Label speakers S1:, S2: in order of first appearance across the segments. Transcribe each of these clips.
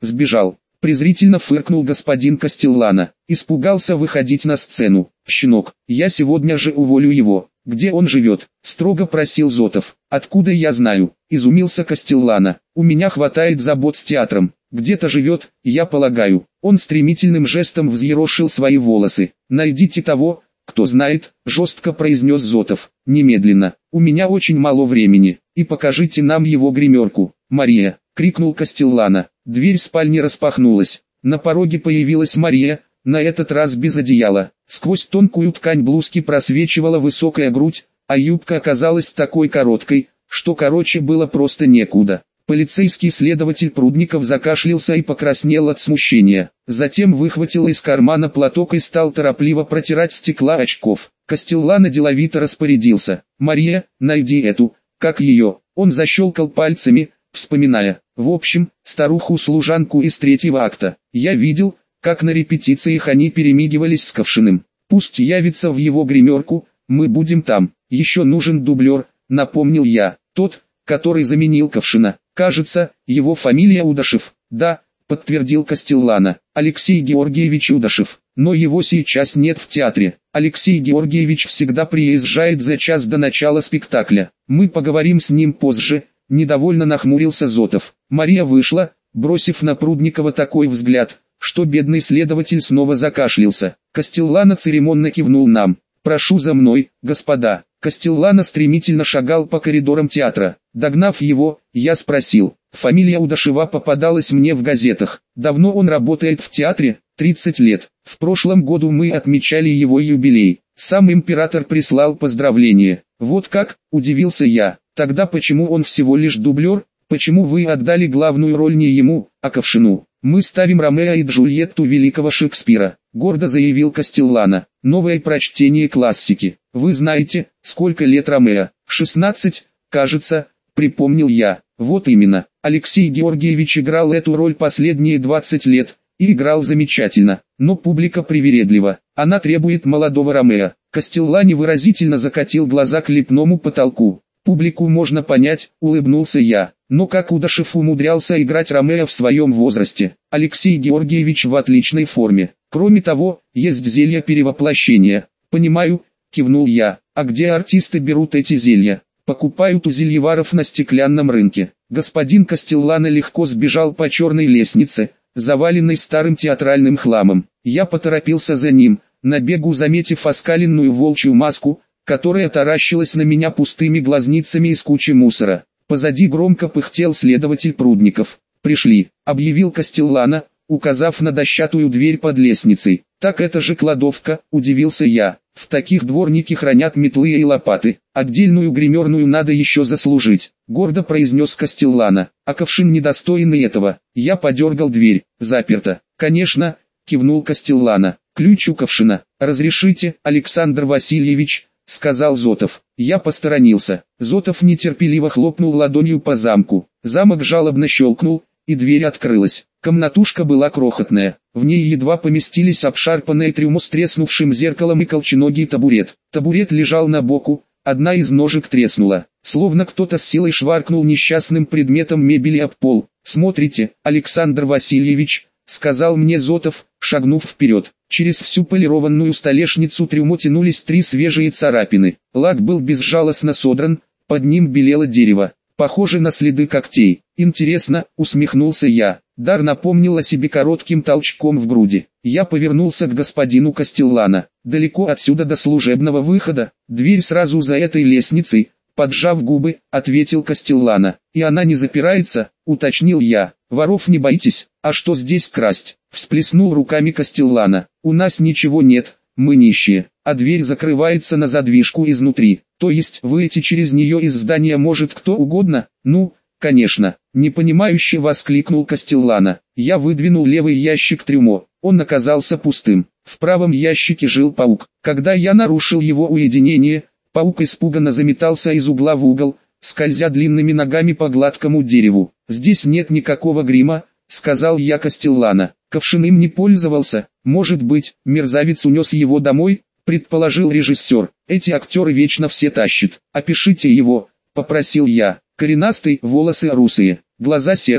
S1: сбежал. Презрительно фыркнул господин Кастеллано. Испугался выходить на сцену. Щенок, я сегодня же уволю его. Где он живет? Строго просил Зотов. Откуда я знаю? Изумился Кастеллано. У меня хватает забот с театром. Где-то живет, я полагаю. Он стремительным жестом взъерошил свои волосы. Найдите того, кто знает, жестко произнес Зотов. Немедленно. У меня очень мало времени. И покажите нам его гримерку. Мария, крикнул Кастеллано. Дверь спальни распахнулась. На пороге появилась Мария, на этот раз без одеяла. Сквозь тонкую ткань блузки просвечивала высокая грудь, а юбка оказалась такой короткой, что короче было просто некуда. Полицейский следователь Прудников закашлялся и покраснел от смущения. Затем выхватил из кармана платок и стал торопливо протирать стекла очков. Кастеллано деловито распорядился. «Мария, найди эту, как ее?» Он защелкал пальцами, вспоминая. В общем, старуху-служанку из третьего акта. Я видел, как на репетициях они перемигивались с Ковшиным. Пусть явится в его гримерку, мы будем там. Еще нужен дублер, напомнил я. Тот, который заменил Ковшина. Кажется, его фамилия Удашев. Да, подтвердил Кастеллано. Алексей Георгиевич Удашев. Но его сейчас нет в театре. Алексей Георгиевич всегда приезжает за час до начала спектакля. Мы поговорим с ним позже. Недовольно нахмурился Зотов. Мария вышла, бросив на Прудникова такой взгляд, что бедный следователь снова закашлялся. Кастеллано церемонно кивнул нам. «Прошу за мной, господа». Кастеллано стремительно шагал по коридорам театра. Догнав его, я спросил. Фамилия Удашева попадалась мне в газетах. Давно он работает в театре? 30 лет. В прошлом году мы отмечали его юбилей. Сам император прислал поздравления. Вот как, удивился я. Тогда почему он всего лишь дублер? Почему вы отдали главную роль не ему, а Ковшину? Мы ставим Ромео и Джульетту великого Шекспира, гордо заявил Кастеллано. Новое прочтение классики. Вы знаете, сколько лет Ромео? 16, кажется, припомнил я. Вот именно. Алексей Георгиевич играл эту роль последние 20 лет, и играл замечательно. Но публика привередлива. Она требует молодого Ромео. Кастеллано выразительно закатил глаза к лепному потолку. Публику можно понять, улыбнулся я. Но как Удашев умудрялся играть Ромео в своем возрасте? Алексей Георгиевич в отличной форме. Кроме того, есть зелья перевоплощения. Понимаю, кивнул я. А где артисты берут эти зелья? Покупают у зельеваров на стеклянном рынке. Господин Кастеллано легко сбежал по черной лестнице, заваленной старым театральным хламом. Я поторопился за ним, на бегу заметив оскаленную волчью маску, которая таращилась на меня пустыми глазницами из кучи мусора. Позади громко пыхтел следователь Прудников. «Пришли», — объявил Кастеллано, указав на дощатую дверь под лестницей. «Так это же кладовка», — удивился я. «В таких дворники хранят метлы и лопаты. Отдельную гримерную надо еще заслужить», — гордо произнес Кастеллано. «А Ковшин недостоин и этого». Я подергал дверь. «Заперто». «Конечно», — кивнул Кастеллано. «Ключ у Ковшина. Разрешите, Александр Васильевич», — сказал Зотов. Я посторонился. Зотов нетерпеливо хлопнул ладонью по замку. Замок жалобно щелкнул, и дверь открылась. Комнатушка была крохотная. В ней едва поместились обшарпанное трюмо с треснувшим зеркалом и колченогий табурет. Табурет лежал на боку, одна из ножек треснула. Словно кто-то с силой шваркнул несчастным предметом мебели об пол. «Смотрите, Александр Васильевич», — сказал мне Зотов, шагнув вперед. Через всю полированную столешницу трюмо тянулись 3 свежие царапины. Лак был безжалостно содран, под ним белело дерево, похоже на следы когтей. «Интересно», — усмехнулся я. Дар напомнил о себе коротким толчком в груди. Я повернулся к господину Кастеллано. «Далеко отсюда до служебного выхода?» «Дверь сразу за этой лестницей», — поджав губы, ответил Кастеллано. «И она не запирается?» — уточнил я. «Воров не боитесь? А что здесь красть?» — всплеснул руками Кастеллано. «У нас ничего нет, мы нищие, а дверь закрывается на задвижку изнутри. То есть выйти через нее из здания может кто угодно?» «Ну, конечно», — непонимающе воскликнул Кастеллано. Я выдвинул левый ящик трюмо, он оказался пустым. В правом ящике жил паук. Когда я нарушил его уединение, паук испуганно заметался из угла в угол, скользя длинными ногами по гладкому дереву. «Здесь нет никакого грима», — сказал я Кастеллано. «Ковшин им не пользовался, может быть, мерзавец унес его домой», — предположил режиссер. «Эти актеры вечно все тащат. Опишите его», — попросил я. «Коренастый, волосы русые, глаза серые,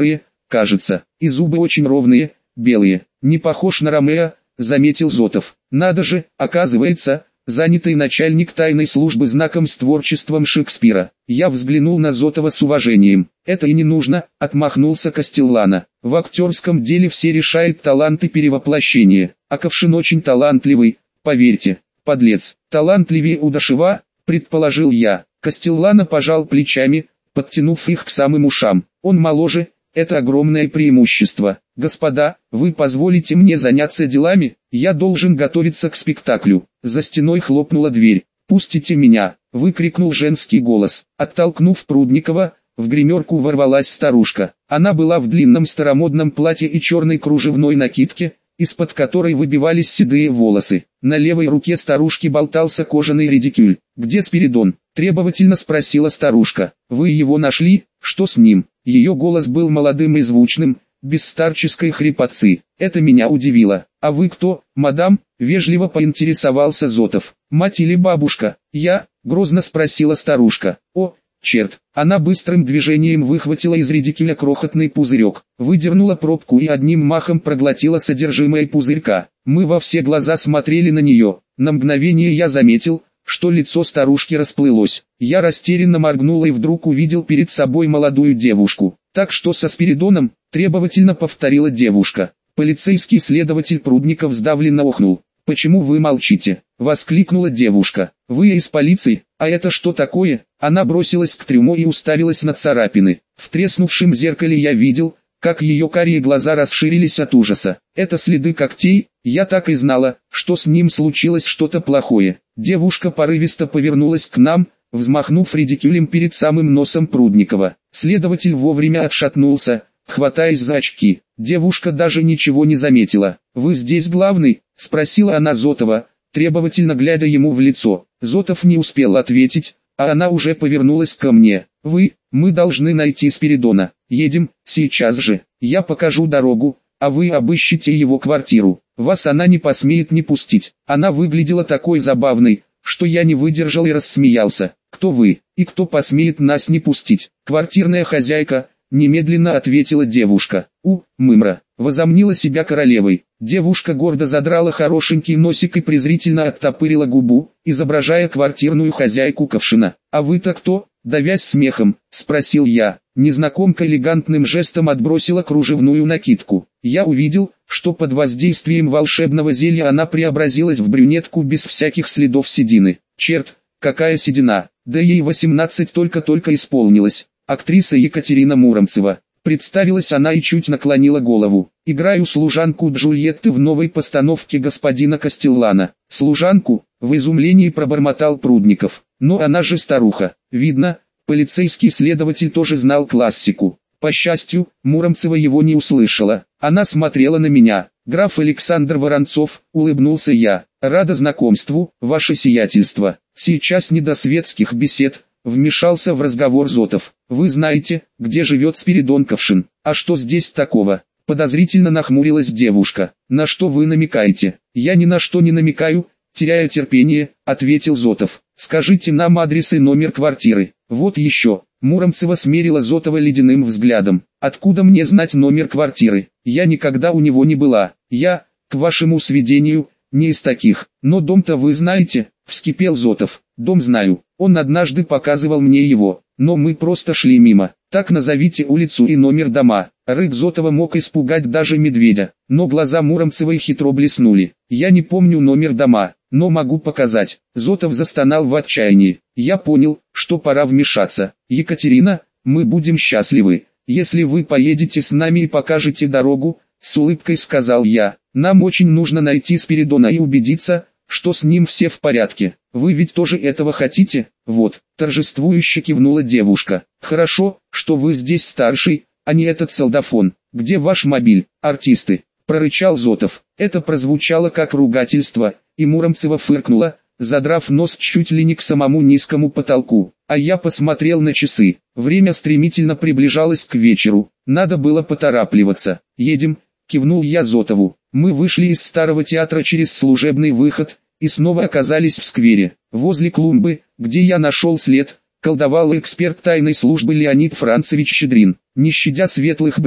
S1: кажется, и зубы очень ровные, белые. Не похож на Ромео, заметил Зотов. Надо же, оказывается, занятый начальник тайной службы знаком с творчеством Шекспира. Я взглянул на Зотова с уважением. Это и не нужно, отмахнулся Кастеллано. В актерском деле все решает талант и перевоплощение. А Ковшин очень талантливый, поверьте, подлец. Талантливее Удашева, предположил я. Кастеллано пожал плечами, подтянув их к самым ушам. Он моложе, это огромное преимущество. Господа, вы позволите мне заняться делами? Я должен готовиться к спектаклю. За стеной хлопнула дверь. «Пустите меня!» — выкрикнул женский голос. Оттолкнув Прудникова, в гримерку ворвалась старушка. Она была в длинном старомодном платье и черной кружевной накидке, из-под которой выбивались седые волосы. На левой руке старушки болтался кожаный редикюль. «Где Спиридон?» — требовательно спросила старушка. «Вы его нашли? Что с ним?» Ее голос был молодым и звучным, без старческой хрипотцы. Это меня удивило. «А вы кто, мадам?» — вежливо поинтересовался Зотов. «Мать или бабушка?» «Я?» — грозно спросила старушка. «О, черт!» Она быстрым движением выхватила из редикюля крохотный пузырек, выдернула пробку и одним махом проглотила содержимое пузырька. Мы во все глаза смотрели на нее. На мгновение я заметил, что лицо старушки расплылось. Я растерянно моргнул и вдруг увидел перед собой молодую девушку. «Так что со Спиридоном?» — требовательно повторила девушка. Полицейский следователь Прудников сдавленно охнул. «Почему вы молчите?» — воскликнула девушка. «Вы из полиции? А это что такое?» Она бросилась к трюмо и уставилась на царапины. В треснувшем зеркале я видел, как ее карие глаза расширились от ужаса. «Это следы когтей? Я так и знала, что с ним случилось что-то плохое». Девушка порывисто повернулась к нам, взмахнув редикюлем перед самым носом Прудникова. Следователь вовремя отшатнулся, хватаясь за очки. Девушка даже ничего не заметила. «Вы здесь главный?» — спросила она Зотова, требовательно глядя ему в лицо. Зотов не успел ответить, а она уже повернулась ко мне. Мы должны найти Спиридона. Едем, сейчас же. Я покажу дорогу, а вы обыщите его квартиру. Вас она не посмеет не пустить». Она выглядела такой забавной, что я не выдержал и рассмеялся. «Кто вы, и кто посмеет нас не пустить?» «Квартирная хозяйка», — немедленно ответила девушка. Мымра, возомнила себя королевой. Девушка гордо задрала хорошенький носик и презрительно оттопырила губу, изображая квартирную хозяйку Ковшина. «А вы-то кто?» — давясь смехом, спросил я. Незнакомка элегантным жестом отбросила кружевную накидку. Я увидел, что под воздействием волшебного зелья она преобразилась в брюнетку без всяких следов седины. Черт, какая седина! Да ей 18 только-только исполнилось. Актриса Екатерина Муромцева. Представилась она и чуть наклонила голову. «Играю служанку Джульетты в новой постановке господина Кастеллано». «Служанку?» — в изумлении пробормотал Прудников. «Но она же старуха». Видно, полицейский следователь тоже знал классику. По счастью, Муромцева его не услышала. Она смотрела на меня. «Граф Александр Воронцов», — улыбнулся я. «Рада знакомству, ваше сиятельство. Сейчас не до светских бесед», — вмешался в разговор Зотов. «Вы знаете, где живет Спиридон Ковшин? А что здесь такого?» Подозрительно нахмурилась девушка. «На что вы намекаете?» «Я ни на что не намекаю», — теряя терпение, ответил Зотов. «Скажите нам адрес и номер квартиры». «Вот еще». Муромцева смерила Зотова ледяным взглядом. «Откуда мне знать номер квартиры? Я никогда у него не была. Я, к вашему сведению, не из таких. Но дом-то вы знаете?» — вскипел Зотов. «Дом знаю. Он однажды показывал мне его. Но мы просто шли мимо. Так назовите улицу и номер дома». Рык Зотова мог испугать даже медведя, но глаза Муромцевой хитро блеснули. «Я не помню номер дома, но могу показать». Зотов застонал в отчаянии. Я понял, что пора вмешаться. «Екатерина, мы будем счастливы, если вы поедете с нами и покажете дорогу», — с улыбкой сказал я. «Нам очень нужно найти Спиридона и убедиться, что с ним все в порядке. Вы ведь тоже этого хотите?» «Вот», — торжествующе кивнула девушка. «Хорошо, что вы здесь старший, а не этот солдафон. Где ваш мобиль, артисты?» — прорычал Зотов. Это прозвучало как ругательство, и Муромцева фыркнула, задрав нос чуть ли не к самому низкому потолку. А я посмотрел на часы. Время стремительно приближалось к вечеру. Надо было поторапливаться. «Едем», — кивнул я Зотову. Мы вышли из старого театра через служебный выход и снова оказались в сквере. Возле клумбы, где я нашел след, колдовал эксперт тайной службы Леонид Францевич Щедрин. Не щадя светлых брюк,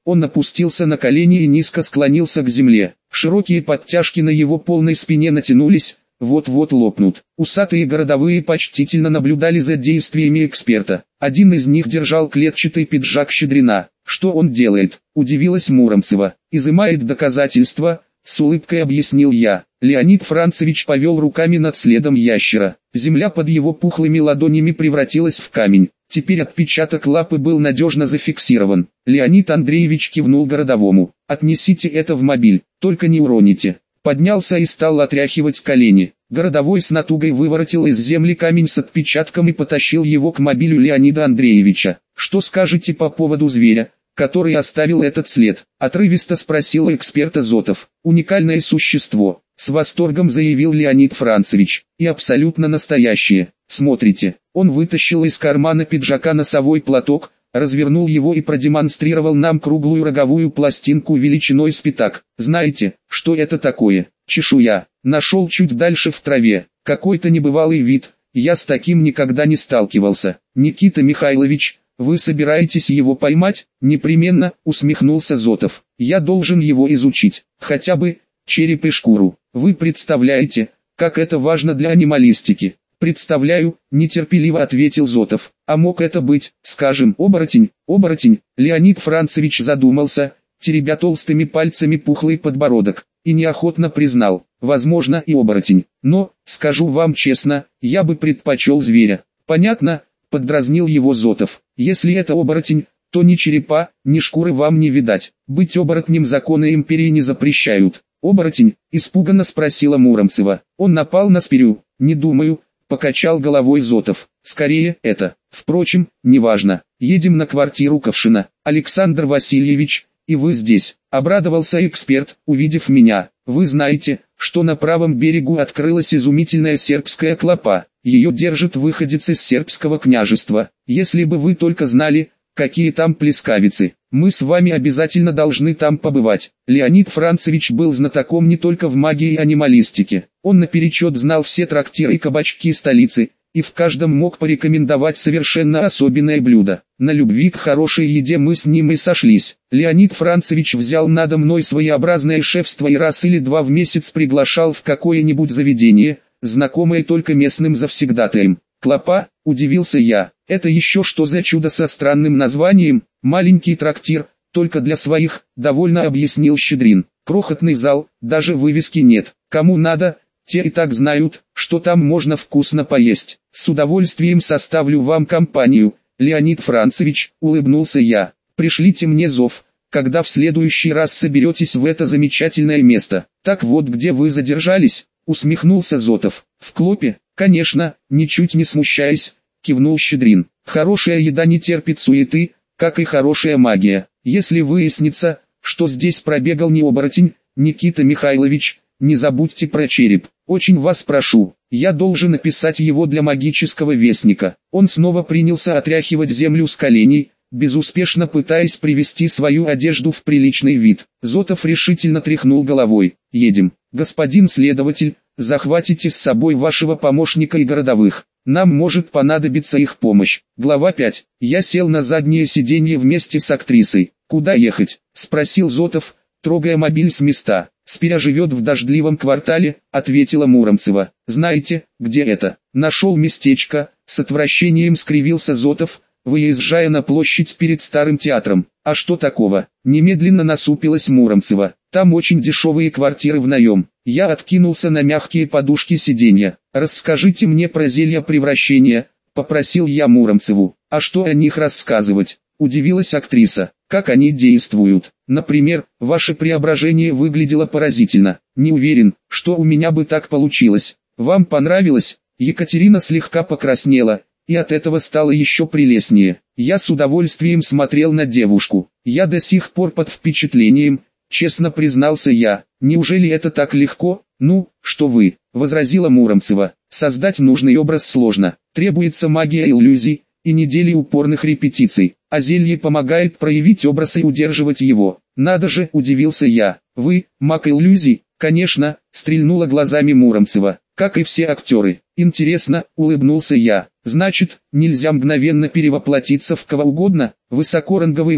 S1: Он опустился на колени и низко склонился к земле. Широкие подтяжки на его полной спине натянулись, вот-вот лопнут. Усатые городовые почтительно наблюдали за действиями эксперта. Один из них держал клетчатый пиджак Щедрина. «Что он делает?» – удивилась Муромцева. «Изымает доказательства», – с улыбкой объяснил я. Леонид Францевич повел руками над следом ящера. Земля под его пухлыми ладонями превратилась в камень. Теперь отпечаток лапы был надежно зафиксирован. Леонид Андреевич кивнул городовому. «Отнесите это в мобиль, только не уроните». Поднялся и стал отряхивать колени. Городовой с натугой выворотил из земли камень с отпечатком и потащил его к мобилю Леонида Андреевича. «Что скажете по поводу зверя, который оставил этот след?» – отрывисто спросил эксперта Зотов. «Уникальное существо», – с восторгом заявил Леонид Францевич. «И абсолютно настоящее. Смотрите». Он вытащил из кармана пиджака носовой платок, развернул его и продемонстрировал нам круглую роговую пластинку величиной с пятак. «Знаете, что это такое?» «Чешуя. Нашел чуть дальше в траве. Какой-то небывалый вид. Я с таким никогда не сталкивался. Никита Михайлович, вы собираетесь его поймать?» «Непременно», усмехнулся Зотов. «Я должен его изучить. Хотя бы череп и шкуру. Вы представляете, как это важно для анималистики?» «Представляю», – нетерпеливо ответил Зотов. «А мог это быть, скажем, оборотень?» «Оборотень», – Леонид Францевич задумался, теребя толстыми пальцами пухлый подбородок, и неохотно признал: «Возможно и оборотень. Но, скажу вам честно, я бы предпочел зверя». «Понятно», – поддразнил его Зотов. «Если это оборотень, то ни черепа, ни шкуры вам не видать. Быть оборотнем законы империи не запрещают». «Оборотень?» – испуганно спросила Муромцева. «Он напал на Спирю?» «Не думаю», – покачал головой Зотов. «Скорее это. Впрочем, неважно. Едем на квартиру Ковшина. Александр Васильевич, и вы здесь», – обрадовался эксперт, увидев меня. «Вы знаете, что на правом берегу открылась изумительная сербская клопа. Ее держит выходец из сербского княжества. Если бы вы только знали, какие там плескавицы. Мы с вами обязательно должны там побывать». Леонид Францевич был знатоком не только в магии и анималистике. Он наперечет знал все трактиры и кабачки столицы, и в каждом мог порекомендовать совершенно особенное блюдо. На любви к хорошей еде мы с ним и сошлись. Леонид Францевич взял надо мной своеобразное шефство и раз или два в месяц приглашал в какое-нибудь заведение, знакомое только местным завсегдатаям. «Клопа?» – удивился я. «Это еще что за чудо со странным названием?» «Маленький трактир, только для своих», – довольно объяснил Щедрин. «Крохотный зал, даже вывески нет. Кому надо, те и так знают, что там можно вкусно поесть. С удовольствием составлю вам компанию, Леонид Францевич», – улыбнулся я. «Пришлите мне зов, когда в следующий раз соберетесь в это замечательное место». «Так вот где вы задержались?» – усмехнулся Зотов. «В Клопе?» «Конечно», ничуть не смущаясь, кивнул Щедрин. «Хорошая еда не терпит суеты, как и хорошая магия. Если выяснится, что здесь пробегал не оборотень, Никита Михайлович, не забудьте про череп. Очень вас прошу, я должен написать его для магического вестника». Он снова принялся отряхивать землю с коленей, безуспешно пытаясь привести свою одежду в приличный вид. Зотов решительно тряхнул головой. «Едем, господин следователь. Захватите с собой вашего помощника и городовых. Нам может понадобиться их помощь». Глава 5. Я сел на заднее сиденье вместе с актрисой. «Куда ехать?» – спросил Зотов, трогая мобиль с места. «Спиря живет в дождливом квартале», – ответила Муромцева. «Знаете, где это?» «Нашел местечко», – с отвращением скривился Зотов, выезжая на площадь перед Старым театром. «А что такого?» – немедленно насупилась Муромцева. «Там очень дешевые квартиры в наем». Я откинулся на мягкие подушки сиденья. «Расскажите мне про зелья превращения», – попросил я Муромцеву. «А что о них рассказывать?» – удивилась актриса. «Как они действуют? Например, ваше преображение выглядело поразительно. Не уверен, что у меня бы так получилось. Вам понравилось?» Екатерина слегка покраснела, и от этого стало еще прелестнее. Я с удовольствием смотрел на девушку. «Я до сих пор под впечатлением», – честно признался я. «Неужели это так легко?» «Ну, что вы», – возразила Муромцева. «Создать нужный образ сложно. Требуется магия иллюзий и недели упорных репетиций, а зелье помогает проявить образ и удерживать его». «Надо же», – удивился я. «Вы, маг иллюзий?» «Конечно», – стрельнула глазами Муромцева. «Как и все актеры». «Интересно», – улыбнулся я. «Значит, нельзя мгновенно перевоплотиться в кого угодно?» «Высокоранговый маг»,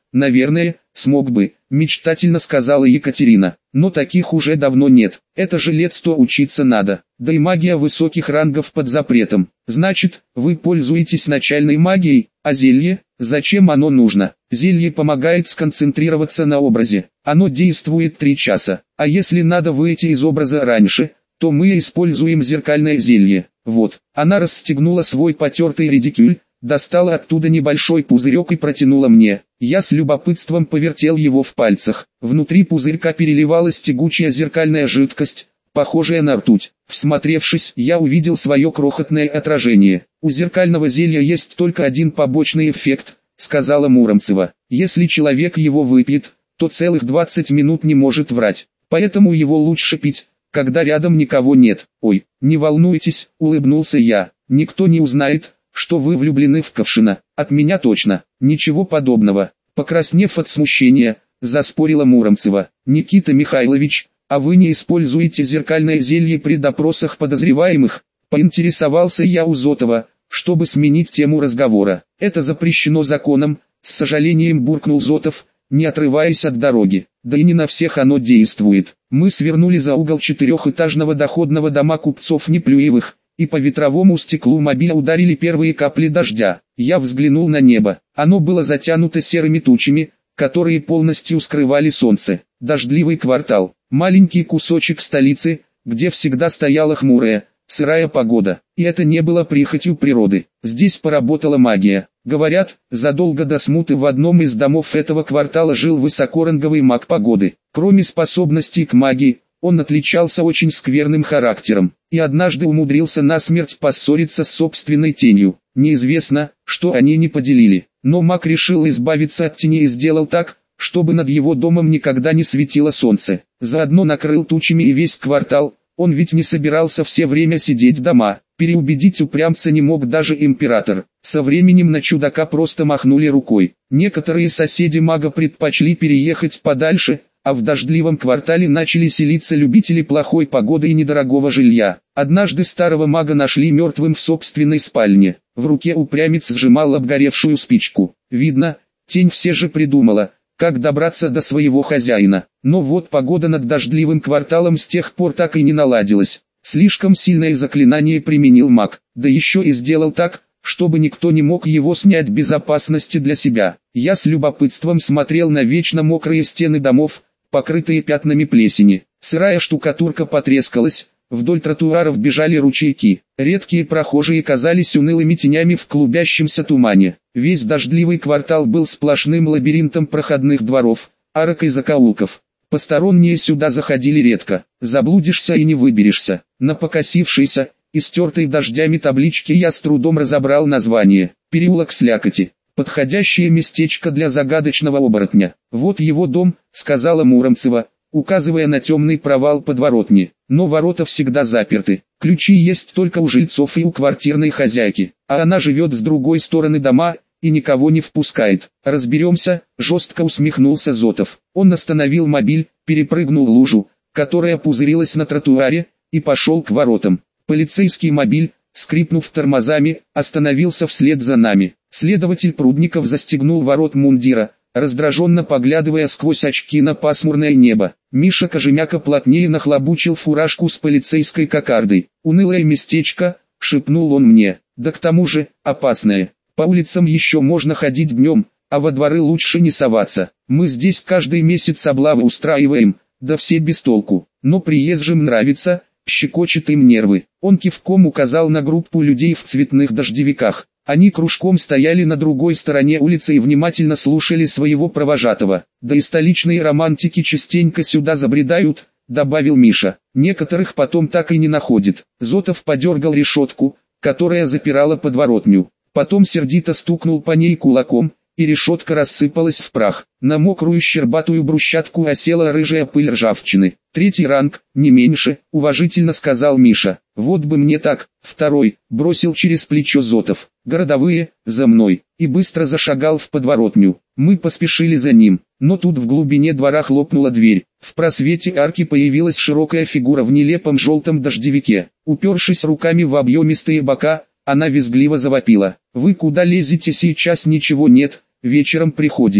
S1: наверное, смог бы, мечтательно сказала Екатерина. Но таких уже давно нет, это же лет 100 учиться надо, да и магия высоких рангов под запретом. Значит, вы пользуетесь начальной магией, а зелье, зачем оно нужно? Зелье помогает сконцентрироваться на образе, оно действует 3 часа, а если надо выйти из образа раньше, то мы используем зеркальное зелье. Вот, она расстегнула свой потертый редикюль, достала оттуда небольшой пузырек и протянула мне. Я с любопытством повертел его в пальцах. Внутри пузырька переливалась тягучая зеркальная жидкость, похожая на ртуть. Всмотревшись, я увидел свое крохотное отражение. У зеркального зелья есть только один побочный эффект, сказала Муромцева. Если человек его выпьет, то целых 20 минут не может врать. Поэтому его лучше пить, когда рядом никого нет. Ой, не волнуйтесь, улыбнулся я. Никто не узнает, что вы влюблены в Ковшина. От меня точно. Ничего подобного. Покраснев от смущения, заспорила Муромцева. Никита Михайлович, а вы не используете зеркальное зелье при допросах подозреваемых? Поинтересовался я у Зотова, чтобы сменить тему разговора. Это запрещено законом, с сожалением буркнул Зотов, не отрываясь от дороги. Да и не на всех оно действует. Мы свернули за угол 4-этажного доходного дома купцов Неплюевых, и по ветровому стеклу мобиля ударили первые капли дождя. Я взглянул на небо. Оно было затянуто серыми тучами, которые полностью скрывали солнце. Дождливый квартал, маленький кусочек столицы, где всегда стояла хмурая, сырая погода. И это не было прихотью природы. Здесь поработала магия. Говорят, задолго до смуты в одном из домов этого квартала жил высокоранговый маг погоды. Кроме способностей к магии, он отличался очень скверным характером, и однажды умудрился насмерть поссориться с собственной тенью. Неизвестно, что они не поделили, но маг решил избавиться от тени и сделал так, чтобы над его домом никогда не светило солнце. Заодно накрыл тучами и весь квартал, он ведь не собирался все время сидеть дома. Переубедить упрямца не мог даже император. Со временем на чудака просто махнули рукой. Некоторые соседи мага предпочли переехать подальше, а в дождливом квартале начали селиться любители плохой погоды и недорогого жилья. Однажды старого мага нашли мертвым в собственной спальне. В руке упрямец сжимал обгоревшую спичку. Видно, тень все же придумала, как добраться до своего хозяина. Но вот погода над дождливым кварталом с тех пор так и не наладилась. Слишком сильное заклинание применил маг, да еще и сделал так, чтобы никто не мог его снять без опасности для себя. Я с любопытством смотрел на вечно мокрые стены домов, покрытые пятнами плесени. Сырая штукатурка потрескалась, вдоль тротуаров бежали ручейки. Редкие прохожие казались унылыми тенями в клубящемся тумане. Весь дождливый квартал был сплошным лабиринтом проходных дворов, арок и закоулков. Посторонние сюда заходили редко, заблудишься и не выберешься. На покосившейся, истертой дождями табличке я с трудом разобрал название. «Переулок Слякоти». Подходящее местечко для загадочного оборотня. «Вот его дом», — сказала Муромцева, указывая на темный провал подворотни. «Но ворота всегда заперты. Ключи есть только у жильцов и у квартирной хозяйки, а она живет с другой стороны дома и никого не впускает. Разберемся», — жестко усмехнулся Зотов. Он остановил мобиль, перепрыгнул лужу, которая пузырилась на тротуаре, и пошел к воротам. Полицейский мобиль, скрипнув тормозами, остановился вслед за нами. Следователь Прудников застегнул ворот мундира, раздраженно поглядывая сквозь очки на пасмурное небо. Миша Кожемяка плотнее нахлобучил фуражку с полицейской кокардой. «Унылое местечко», — шепнул он мне, — «да к тому же, опасное. По улицам еще можно ходить днем, а во дворы лучше не соваться. Мы здесь каждый месяц облавы устраиваем, да все без толку. Но приезжим нравится, щекочет им нервы». Он кивком указал на группу людей в цветных дождевиках. Они кружком стояли на другой стороне улицы и внимательно слушали своего провожатого. «Да и столичные романтики частенько сюда забредают», — добавил Миша. «Некоторых потом так и не находит». Зотов подергал решетку, которая запирала подворотню. Потом сердито стукнул по ней кулаком, и решетка рассыпалась в прах. На мокрую щербатую брусчатку осела рыжая пыль ржавчины. «Третий ранг, не меньше», — уважительно сказал Миша. «Вот бы мне так». «Второй», — бросил через плечо Зотов. «Городовые, за мной», и быстро зашагал в подворотню. Мы поспешили за ним, но тут в глубине двора хлопнула дверь. В просвете арки появилась широкая фигура в нелепом желтом дождевике. Упершись руками в объемистые бока, она визгливо завопила: «Вы куда лезете, сейчас ничего нет, вечером приходите».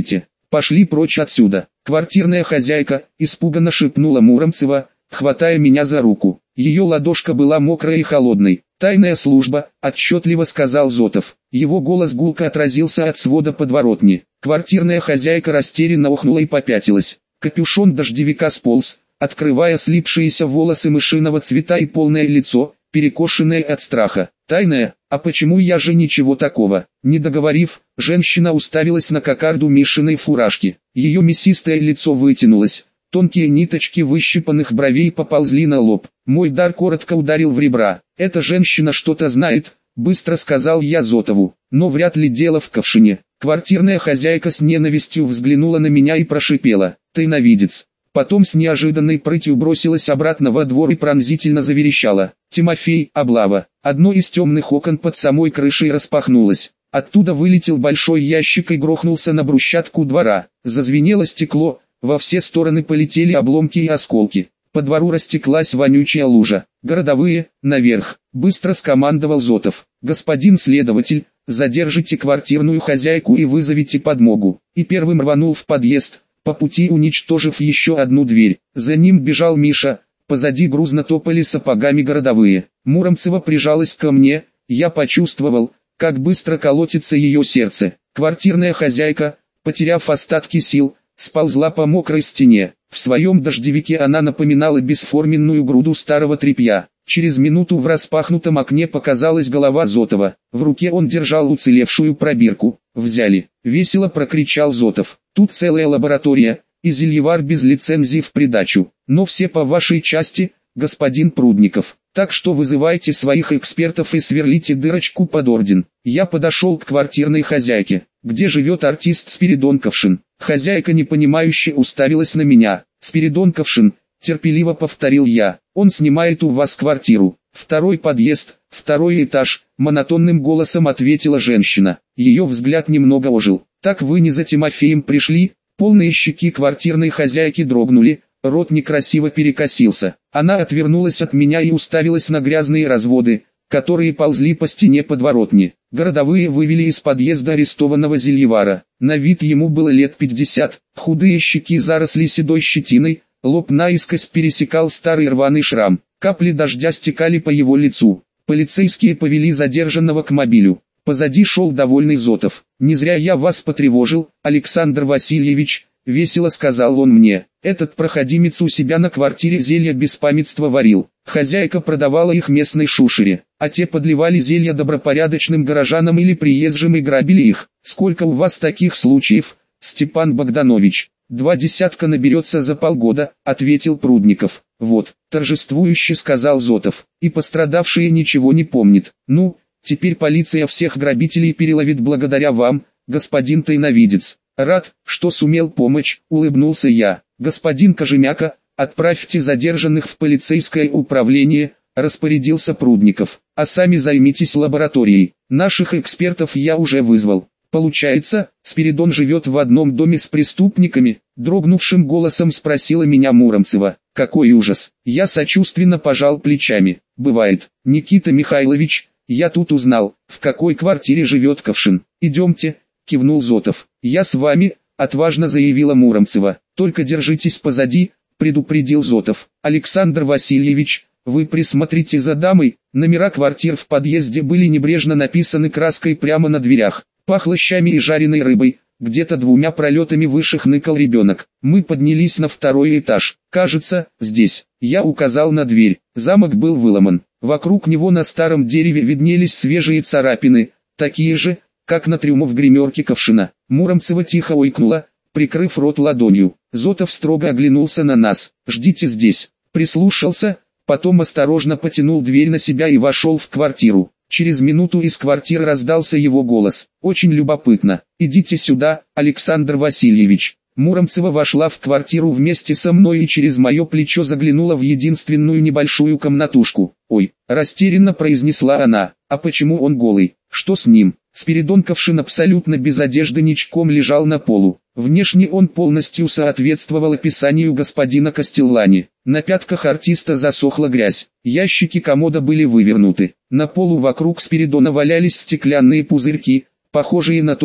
S1: Пошли прочь отсюда. Квартирная хозяйка, испуганно шепнула Муромцева, хватая меня за руку. Ее ладошка была мокрая и холодной. «Тайная служба», — отчетливо сказал Зотов. Его голос гулко отразился от свода подворотни. Квартирная хозяйка растерянно охнула и попятилась. Капюшон дождевика сполз, открывая слипшиеся волосы мышиного цвета и полное лицо, перекошенное от страха. «Тайная? А почему я же ничего такого?» Не договорив, женщина уставилась на кокарду Мишиной фуражки. Ее мясистое лицо вытянулось. Тонкие ниточки выщипанных бровей поползли на лоб. Мой дар коротко ударил в ребра. «Эта женщина что-то знает», — быстро сказал я Зотову. «Но вряд ли дело в ковшине». Квартирная хозяйка с ненавистью взглянула на меня и прошипела: «Тайновидец». Потом с неожиданной прытью бросилась обратно во двор и пронзительно заверещала: «Тимофей, облава!» Одно из темных окон под самой крышей распахнулось. Оттуда вылетел большой ящик и грохнулся на брусчатку двора. Зазвенело стекло, во все стороны полетели обломки и осколки. По двору растеклась вонючая лужа. «Городовые, наверх!» — быстро скомандовал Зотов. «Господин следователь, задержите квартирную хозяйку и вызовите подмогу». И первым рванул в подъезд, по пути уничтожив еще одну дверь. За ним бежал Миша, позади грузно топали сапогами городовые. Муромцева прижалась ко мне, я почувствовал, как быстро колотится ее сердце. Квартирная хозяйка, потеряв остатки сил, сползла по мокрой стене. В своем дождевике она напоминала бесформенную груду старого тряпья. Через минуту в распахнутом окне показалась голова Зотова. В руке он держал уцелевшую пробирку. «Взяли!» — весело прокричал Зотов. «Тут целая лаборатория, и зельевар без лицензии в придачу. Но все по вашей части, господин Прудников. Так что вызывайте своих экспертов и сверлите дырочку под орден». Я подошел к квартирной хозяйке. «Где живет артист Спиридон Ковшин?» Хозяйка непонимающе уставилась на меня. «Спиридон Ковшин», — терпеливо повторил я. «Он снимает у вас квартиру. Второй подъезд, второй этаж», — монотонным голосом ответила женщина. Ее взгляд немного ожил. «Так вы не за Тимофеем пришли?» Полные щеки квартирной хозяйки дрогнули, рот некрасиво перекосился. Она отвернулась от меня и уставилась на грязные разводы, которые ползли по стене подворотни. Городовые вывели из подъезда арестованного зельевара. На вид ему было лет 50, худые щеки заросли седой щетиной, лоб наискось пересекал старый рваный шрам. Капли дождя стекали по его лицу. Полицейские повели задержанного к мобилю. Позади шел довольный Зотов. «Не зря я вас потревожил, Александр Васильевич», — весело сказал он мне. «Этот проходимец у себя на квартире зелья беспамятства варил. Хозяйка продавала их местной шушере, а те подливали зелья добропорядочным горожанам или приезжим и грабили их. Сколько у вас таких случаев, Степан Богданович?» «2 десятка наберется за полгода», — ответил Прудников. «Вот», — торжествующе сказал Зотов, — «и пострадавшие ничего не помнят. Ну, теперь полиция всех грабителей переловит благодаря вам, господин тайновидец». «Рад, что сумел помочь», — улыбнулся я. «Господин Кожемяка, отправьте задержанных в полицейское управление», — распорядился Прудников. «А сами займитесь лабораторией. Наших экспертов я уже вызвал». «Получается, Спиридон живет в одном доме с преступниками?» — дрогнувшим голосом спросила меня Муромцева. «Какой ужас!» Я сочувственно пожал плечами. «Бывает. Никита Михайлович, я тут узнал, в какой квартире живет Ковшин. Идемте», — кивнул Зотов. «Я с вами», — отважно заявила Муромцева. «Только держитесь позади», — предупредил Зотов. «Александр Васильевич, вы присмотрите за дамой». Номера квартир в подъезде были небрежно написаны краской прямо на дверях. Пахло щами и жареной рыбой, где-то 2 пролетами выше хныкал ребенок. Мы поднялись на 2-й этаж. «Кажется, здесь». Я указал на дверь. Замок был выломан. Вокруг него на старом дереве виднелись свежие царапины, такие же, как на трюмо в гримерке Ковшина. Муромцева тихо ойкнула, прикрыв рот ладонью. Зотов строго оглянулся на нас. «Ждите здесь». Прислушался, потом осторожно потянул дверь на себя и вошел в квартиру. Через минуту из квартиры раздался его голос. «Очень любопытно. Идите сюда, Александр Васильевич». Муромцева вошла в квартиру вместе со мной и через мое плечо заглянула в единственную небольшую комнатушку. «Ой», — растерянно произнесла она, — «а почему он голый? Что с ним?» Спиридон Ковшин абсолютно без одежды ничком лежал на полу. Внешне он полностью соответствовал описанию господина Кастеллани. На пятках артиста засохла грязь. Ящики комода были вывернуты. На полу вокруг Спиридона валялись стеклянные пузырьки, похожие на тот,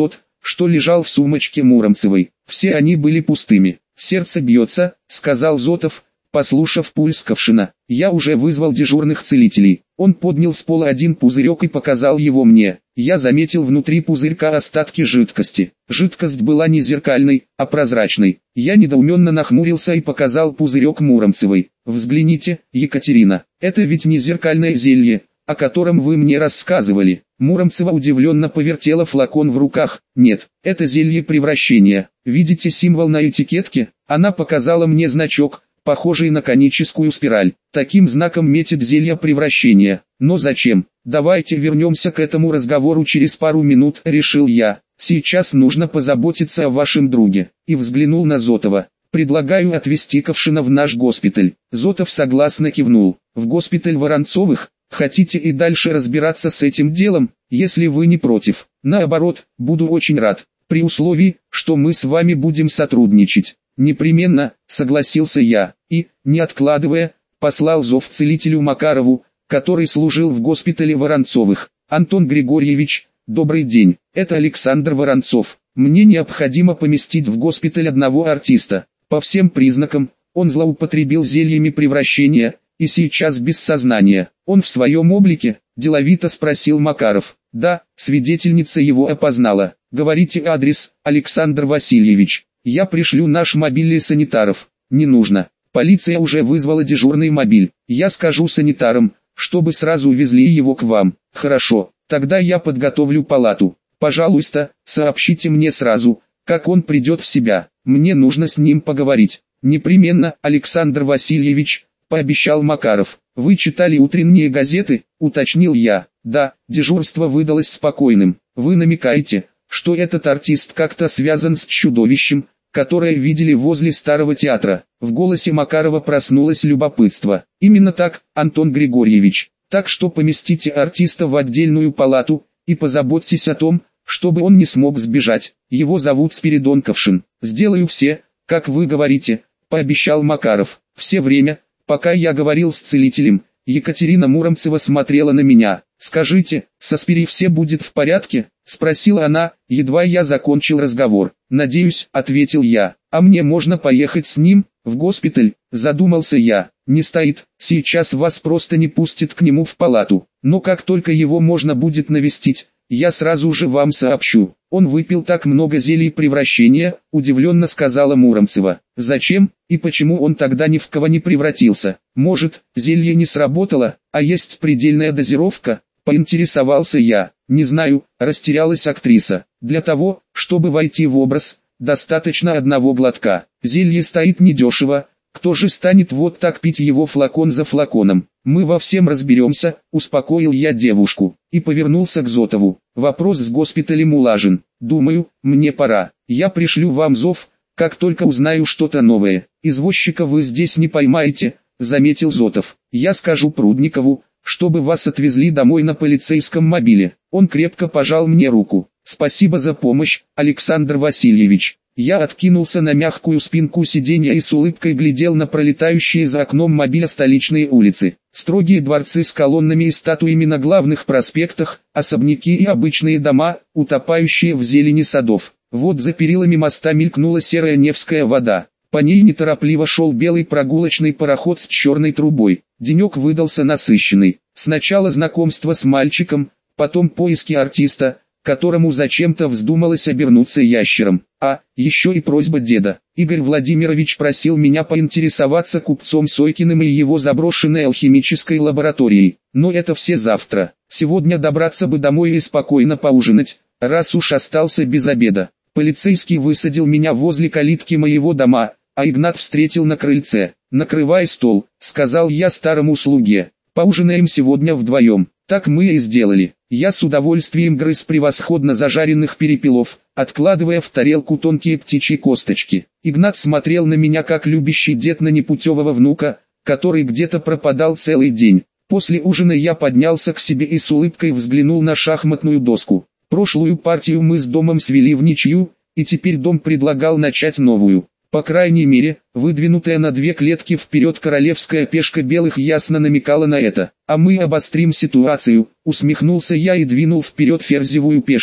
S1: что лежал в сумочке Муромцевой. Все они были пустыми. «Сердце бьется», — сказал Зотов, послушав пульс Ковшина. «Я уже вызвал дежурных целителей». Он поднял с пола один пузырек и показал его мне. Я заметил внутри пузырька остатки жидкости. Жидкость была не зеркальной, а прозрачной. Я недоуменно нахмурился и показал пузырек Муромцевой. «Взгляните, Екатерина, это ведь не зеркальное зелье, о котором вы мне рассказывали». Муромцева удивленно повертела флакон в руках. «Нет, это зелье превращения. Видите символ на этикетке?» Она показала мне значок, похожий на коническую спираль. Таким знаком метит зелье превращения. Но зачем? Давайте вернемся к этому разговору через пару минут, решил я. Сейчас нужно позаботиться о вашем друге. И взглянул на Зотова. Предлагаю отвезти Ковшина в наш госпиталь. Зотов согласно кивнул. В госпиталь Воронцовых? Хотите и дальше разбираться с этим делом, если вы не против? Наоборот, буду очень рад, при условии, что мы с вами будем сотрудничать. Непременно, согласился я, и, не откладывая, послал зов целителю Макарову, который служил в госпитале Воронцовых. «Антон Григорьевич, добрый день, это Александр Воронцов. Мне необходимо поместить в госпиталь одного артиста. По всем признакам, он злоупотребил зельями превращения, и сейчас без сознания. Он в своем облике?» – деловито спросил Макаров. «Да, свидетельница его опознала. Говорите адрес, Александр Васильевич. Я пришлю наш мобиль санитаров». «Не нужно. Полиция уже вызвала дежурный мобиль. Я скажу санитарам, чтобы сразу увезли его к вам». «Хорошо, тогда я подготовлю палату. Пожалуйста, сообщите мне сразу, как он придет в себя. Мне нужно с ним поговорить». «Непременно, Александр Васильевич», — пообещал Макаров. «Вы читали утренние газеты?» — уточнил я. «Да, дежурство выдалось спокойным. Вы намекаете, что этот артист как-то связан с чудовищем, которое видели возле Старого театра?» В голосе Макарова проснулось любопытство. «Именно так, Антон Григорьевич. Так что поместите артиста в отдельную палату, и позаботьтесь о том, чтобы он не смог сбежать. Его зовут Спиридон Ковшин». «Сделаю все, как вы говорите», — пообещал Макаров. Все время, пока я говорил с целителем, Екатерина Муромцева смотрела на меня. «Скажите, со Спири все будет в порядке?» — спросила она, едва я закончил разговор. «Надеюсь», — ответил я. «А мне можно поехать с ним в госпиталь?» — задумался я. «Не стоит, сейчас вас просто не пустят к нему в палату. Но как только его можно будет навестить, я сразу же вам сообщу». «Он выпил так много зелий превращения», — удивленно сказала Муромцева. «Зачем, и почему он тогда ни в кого не превратился? Может, зелье не сработало, а есть предельная дозировка?» — поинтересовался я. «Не знаю», — растерялась актриса. «Для того, чтобы войти в образ, достаточно одного глотка. Зелье стоит недешево, кто же станет вот так пить его флакон за флаконом? Мы во всем разберемся», — успокоил я девушку, и повернулся к Зотову. «Вопрос с госпиталем улажен. Думаю, мне пора. Я пришлю вам зов, как только узнаю что-то новое. Извозчика вы здесь не поймаете», — заметил Зотов. «Я скажу Прудникову, чтобы вас отвезли домой на полицейском мобиле». Он крепко пожал мне руку. «Спасибо за помощь, Александр Васильевич». Я откинулся на мягкую спинку сиденья и с улыбкой глядел на пролетающие за окном мобиля столичные улицы. Строгие дворцы с колоннами и статуями на главных проспектах, особняки и обычные дома, утопающие в зелени садов. Вот за перилами моста мелькнула серая Невская вода. По ней неторопливо шел белый прогулочный пароход с черной трубой. Денек выдался насыщенный. Сначала знакомство с мальчиком, потом поиски артиста, которому зачем-то вздумалось обернуться ящером. А, еще и просьба деда. Игорь Владимирович просил меня поинтересоваться купцом Сойкиным и его заброшенной алхимической лабораторией. Но это все завтра. Сегодня добраться бы домой и спокойно поужинать, раз уж остался без обеда. Полицейский высадил меня возле калитки моего дома, а Игнат встретил на крыльце. «Накрывай стол», — сказал я старому слуге. «Поужинаем сегодня вдвоем». Так мы и сделали. Я с удовольствием грыз превосходно зажаренных перепелов, откладывая в тарелку тонкие птичьи косточки. Игнат смотрел на меня как любящий дед на непутевого внука, который где-то пропадал целый день. После ужина я поднялся к себе и с улыбкой взглянул на шахматную доску. Прошлую партию мы с домом свели в ничью, и теперь дом предлагал начать новую. По крайней мере, выдвинутая на 2 клетки вперед королевская пешка белых ясно намекала на это. «А мы обострим ситуацию», — усмехнулся я и двинул вперед ферзевую пешку.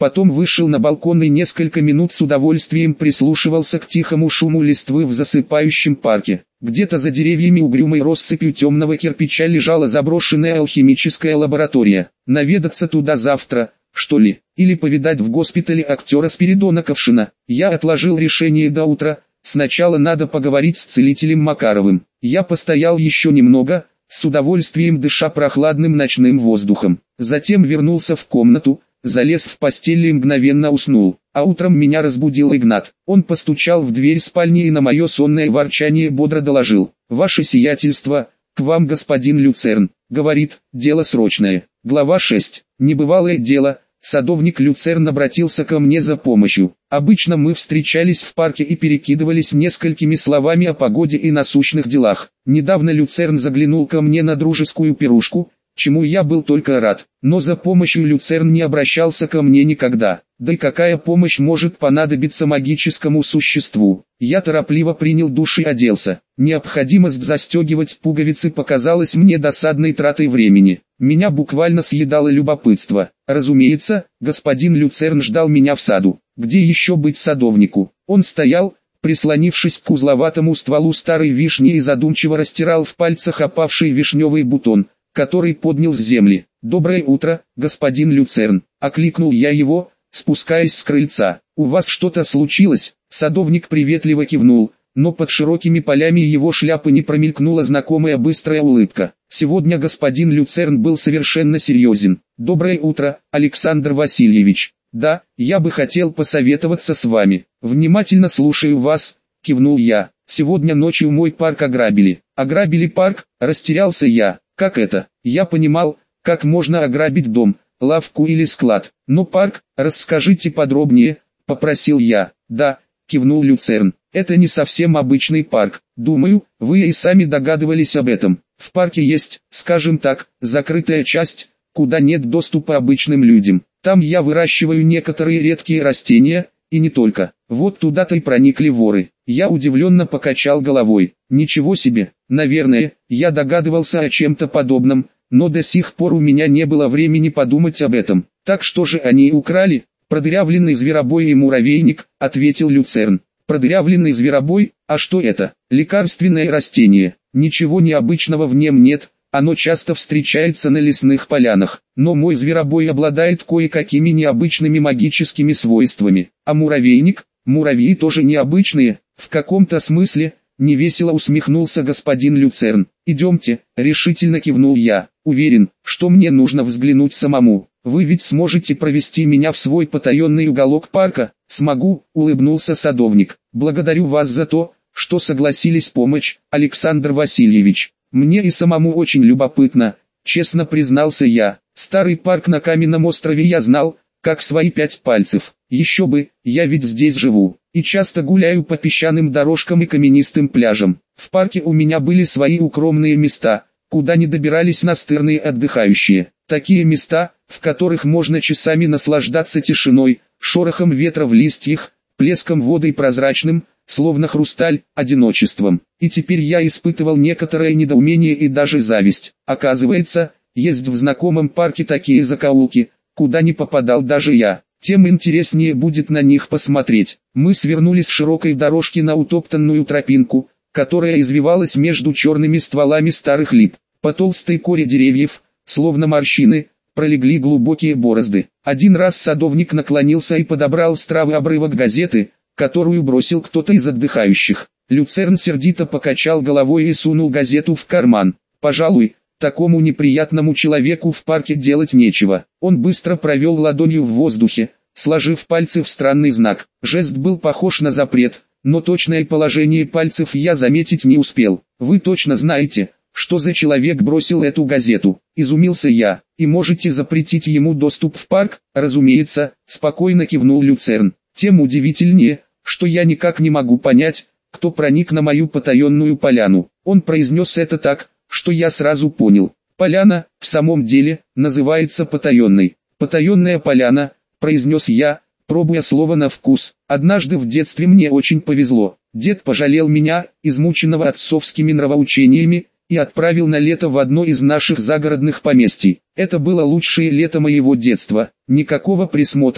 S1: Потом вышел на балкон и несколько минут с удовольствием прислушивался к тихому шуму листвы в засыпающем парке. Где-то за деревьями угрюмой россыпью темного кирпича лежала заброшенная алхимическая лаборатория. Наведаться туда завтра, что ли, или повидать в госпитале актера Спиридона Ковшина. Я отложил решение до утра, сначала надо поговорить с целителем Макаровым. Я постоял еще немного, с удовольствием дыша прохладным ночным воздухом. Затем вернулся в комнату, залез в постель и мгновенно уснул. А утром меня разбудил Игнат. Он постучал в дверь спальни и на мое сонное ворчание бодро доложил: «Ваше сиятельство, к вам господин Люцерн». Говорит: «Дело срочное». Глава 6. Небывалое дело. Садовник Люцерн обратился ко мне за помощью. Обычно мы встречались в парке и перекидывались несколькими словами о погоде и насущных делах. Недавно Люцерн заглянул ко мне на дружескую пирушку, чему я был только рад. Но за помощью Люцерн не обращался ко мне никогда. Да и какая помощь может понадобиться магическому существу? Я торопливо принял душ и оделся. Необходимость застегивать пуговицы показалась мне досадной тратой времени. Меня буквально съедало любопытство. Разумеется, господин Люцерн ждал меня в саду. Где еще быть садовнику? Он стоял, прислонившись к узловатому стволу старой вишни, и задумчиво растирал в пальцах опавший вишневый бутон, который поднял с земли. «Доброе утро, господин Люцерн», — окликнул я его, спускаясь с крыльца. «У вас что-то случилось?» Садовник приветливо кивнул, но под широкими полями его шляпы не промелькнула знакомая быстрая улыбка. Сегодня господин Люцерн был совершенно серьезен. «Доброе утро, Александр Васильевич. Да, я бы хотел посоветоваться с вами». «Внимательно слушаю вас», — кивнул я. «Сегодня ночью мой парк ограбили». «Ограбили парк?» — растерялся я. «Как это?» Я понимал, как можно ограбить дом, лавку или склад. «Но парк, расскажите подробнее», — попросил я. «Да», — кивнул Люцерн, — «это не совсем обычный парк. Думаю, вы и сами догадывались об этом. В парке есть, скажем так, закрытая часть, куда нет доступа обычным людям. Там я выращиваю некоторые редкие растения, и не только. Вот туда-то и проникли воры». Я удивленно покачал головой. «Ничего себе, наверное, я догадывался о чем-то подобном, но до сих пор у меня не было времени подумать об этом. Так что же они украли?» «Продырявленный зверобой и муравейник», — ответил Люцерн. «Продырявленный зверобой? А что это?» «Лекарственное растение. Ничего необычного в нем нет, оно часто встречается на лесных полянах. Но мой зверобой обладает кое-какими необычными магическими свойствами. А муравейник? Муравьи тоже необычные, в каком-то смысле». Невесело усмехнулся господин Люцерн. «Идемте», — решительно кивнул я. «Уверен, что мне нужно взглянуть самому. Вы ведь сможете провести меня в свой потаенный уголок парка?» «Смогу», — улыбнулся садовник. «Благодарю вас за то, что согласились помочь, Александр Васильевич. Мне и самому очень любопытно», — честно признался я. «Старый парк на Каменном острове я знал, как свои 5 пальцев. Еще бы, я ведь здесь живу, и часто гуляю по песчаным дорожкам и каменистым пляжам. В парке у меня были свои укромные места, куда не добирались настырные отдыхающие. Такие места, в которых можно часами наслаждаться тишиной, шорохом ветра в листьях, плеском воды прозрачным, словно хрусталь, одиночеством. И теперь я испытывал некоторое недоумение и даже зависть. Оказывается, есть в знакомом парке такие закоулки, куда не попадал даже я. Тем интереснее будет на них посмотреть. Мы свернули с широкой дорожки на утоптанную тропинку, которая извивалась между черными стволами старых лип. По толстой коре деревьев, словно морщины, пролегли глубокие борозды. Один раз садовник наклонился и подобрал с травы обрывок газеты, которую бросил кто-то из отдыхающих. Люцерн сердито покачал головой и сунул газету в карман. «Пожалуй, такому неприятному человеку в парке делать нечего». Он быстро провел ладонью в воздухе, сложив пальцы в странный знак. Жест был похож на запрет, но точное положение пальцев я заметить не успел. «Вы точно знаете, что за человек бросил эту газету?» — изумился я. «И можете запретить ему доступ в парк?» «Разумеется», — спокойно кивнул Люцерн. «Тем удивительнее, что я никак не могу понять, кто проник на мою потаенную поляну». Он произнес это так, что я сразу понял. «Поляна, в самом деле, называется потаенной». «Потаенная поляна», — произнес я, пробуя слово на вкус. «Однажды в детстве мне очень повезло. Дед пожалел меня, измученного отцовскими нравоучениями, и отправил на лето в одно из наших загородных поместий. Это было лучшее лето моего детства. Никакого присмотра,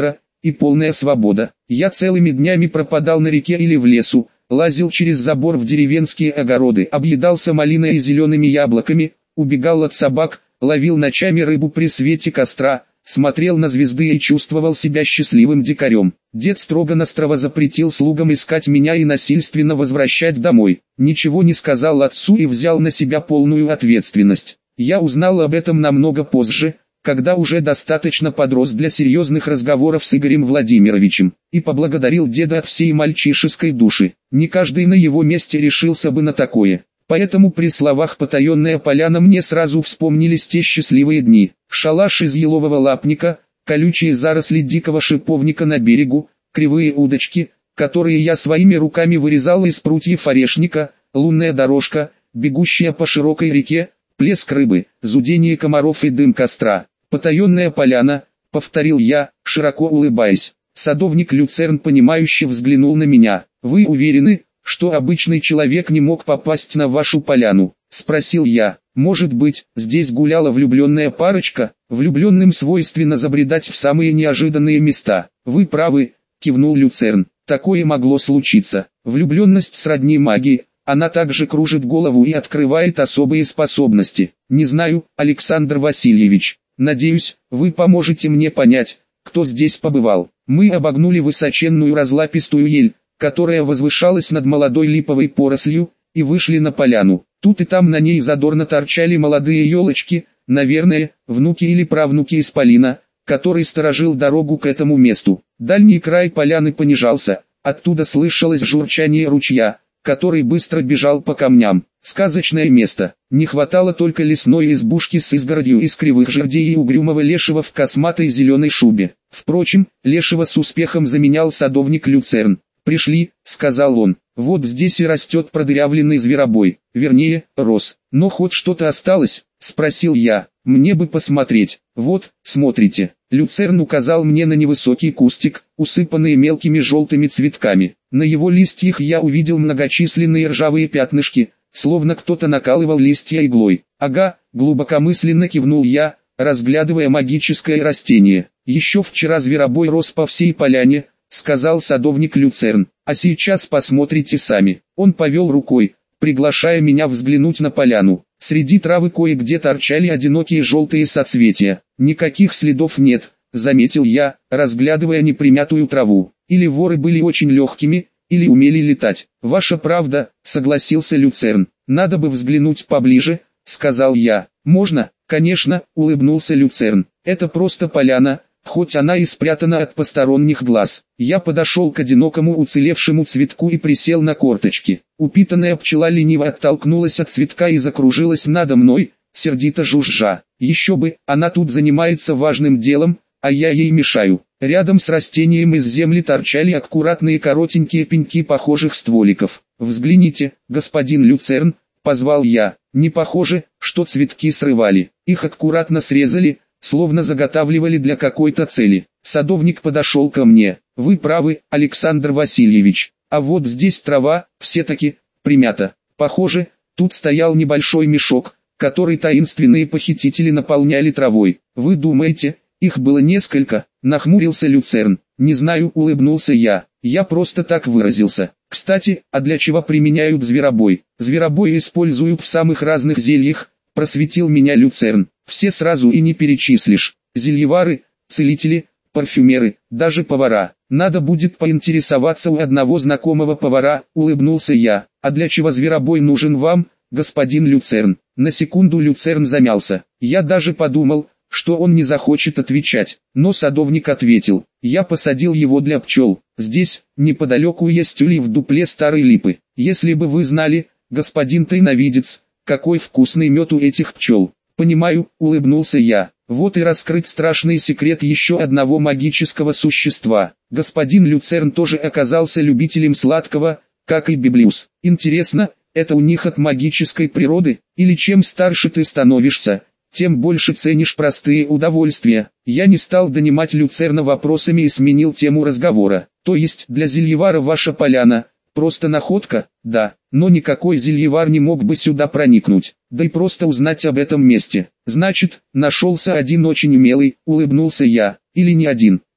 S1: и полная свобода. Я целыми днями пропадал на реке или в лесу, лазил через забор в деревенские огороды, объедался малиной и зелеными яблоками, убегал от собак, ловил ночами рыбу при свете костра, смотрел на звезды и чувствовал себя счастливым дикарем. Дед строго-настрого запретил слугам искать меня и насильственно возвращать домой. Ничего не сказал отцу и взял на себя полную ответственность. Я узнал об этом намного позже, когда уже достаточно подрос для серьезных разговоров с Игорем Владимировичем, и поблагодарил деда от всей мальчишеской души. Не каждый на его месте решился бы на такое. Поэтому при словах «потаенная поляна» мне сразу вспомнились те счастливые дни. Шалаш из елового лапника, колючие заросли дикого шиповника на берегу, кривые удочки, которые я своими руками вырезал из прутьев орешника, лунная дорожка, бегущая по широкой реке, плеск рыбы, зудение комаров и дым костра. «Потаенная поляна», — повторил я, широко улыбаясь. Садовник Люцерн понимающе взглянул на меня. «Вы уверены, что обычный человек не мог попасть на вашу поляну?» — спросил я. «Может быть, здесь гуляла влюбленная парочка? Влюбленным свойственно забредать в самые неожиданные места». «Вы правы», — кивнул Люцерн. «Такое могло случиться. Влюбленность сродни магии. Она также кружит голову и открывает особые способности. Не знаю, Александр Васильевич. Надеюсь, вы поможете мне понять, кто здесь побывал». Мы обогнули высоченную разлапистую ель, которая возвышалась над молодой липовой порослью, и вышли на поляну. Тут и там на ней задорно торчали молодые елочки, наверное, внуки или правнуки исполина, который сторожил дорогу к этому месту. Дальний край поляны понижался, оттуда слышалось журчание ручья, который быстро бежал по камням. Сказочное место. Не хватало только лесной избушки с изгородью из кривых жердей и угрюмого лешего в косматой зеленой шубе. Впрочем, лешего с успехом заменял садовник Люцерн. «Пришли», — сказал он. «Вот здесь и растет продырявленный зверобой, вернее, рос. Но хоть что-то осталось?» — спросил я. «Мне бы посмотреть. Вот, смотрите». Люцерн указал мне на невысокий кустик, усыпанный мелкими желтыми цветками. На его листьях я увидел многочисленные ржавые пятнышки, словно кто-то накалывал листья иглой. «Ага», — глубокомысленно кивнул я, разглядывая магическое растение. «Еще вчера зверобой рос по всей поляне», — сказал садовник Люцерн. «А сейчас посмотрите сами». Он повел рукой, приглашая меня взглянуть на поляну. Среди травы кое-где торчали одинокие желтые соцветия. «Никаких следов нет», — заметил я, разглядывая непримятую траву. «Или воры были очень легкими, или умели летать». «Ваша правда», — согласился Люцерн. «Надо бы взглянуть поближе», — сказал я. «Можно?» «Конечно», — улыбнулся Люцерн. «Это просто поляна, хоть она и спрятана от посторонних глаз». Я подошел к одинокому уцелевшему цветку и присел на корточки. Упитанная пчела лениво оттолкнулась от цветка и закружилась надо мной, сердито жужжа. «Еще бы, она тут занимается важным делом, а я ей мешаю». Рядом с растением из земли торчали аккуратные коротенькие пеньки похожих стволиков. «Взгляните, господин Люцерн», — позвал я. «Не похоже, что цветки срывали. Их аккуратно срезали, словно заготавливали для какой-то цели». Садовник подошел ко мне. «Вы правы, Александр Васильевич. А вот здесь трава, все-таки, примята. Похоже, тут стоял небольшой мешок, который таинственные похитители наполняли травой. Вы думаете, их было несколько?» — нахмурился Люцерн. «Не знаю», — улыбнулся я. «Я просто так выразился. Кстати, а для чего применяют зверобой?» «Зверобой используют в самых разных зельях», — просветил меня Люцерн. «Все сразу и не перечислишь. Зельевары, целители, парфюмеры, даже повара. Надо будет поинтересоваться у одного знакомого повара», — улыбнулся я. «А для чего зверобой нужен вам, господин Люцерн?» На секунду Люцерн замялся. Я даже подумал, что он не захочет отвечать, но садовник ответил. «Я посадил его для пчел. Здесь, неподалеку есть улей в дупле старой липы. Если бы вы знали, господин тайновидец, какой вкусный мед у этих пчел». «Понимаю», — улыбнулся я. «Вот и раскрыт страшный секрет еще одного магического существа. Господин Люцерн тоже оказался любителем сладкого, как и Библиус. Интересно, это у них от магической природы, или чем старше ты становишься, тем больше ценишь простые удовольствия?» Я не стал донимать Люцерна вопросами и сменил тему разговора. «То есть для зельевара ваша поляна просто находка?» «Да, но никакой зельевар не мог бы сюда проникнуть, да и просто узнать об этом месте». «Значит, нашелся один очень умелый», — улыбнулся я. «Или не один.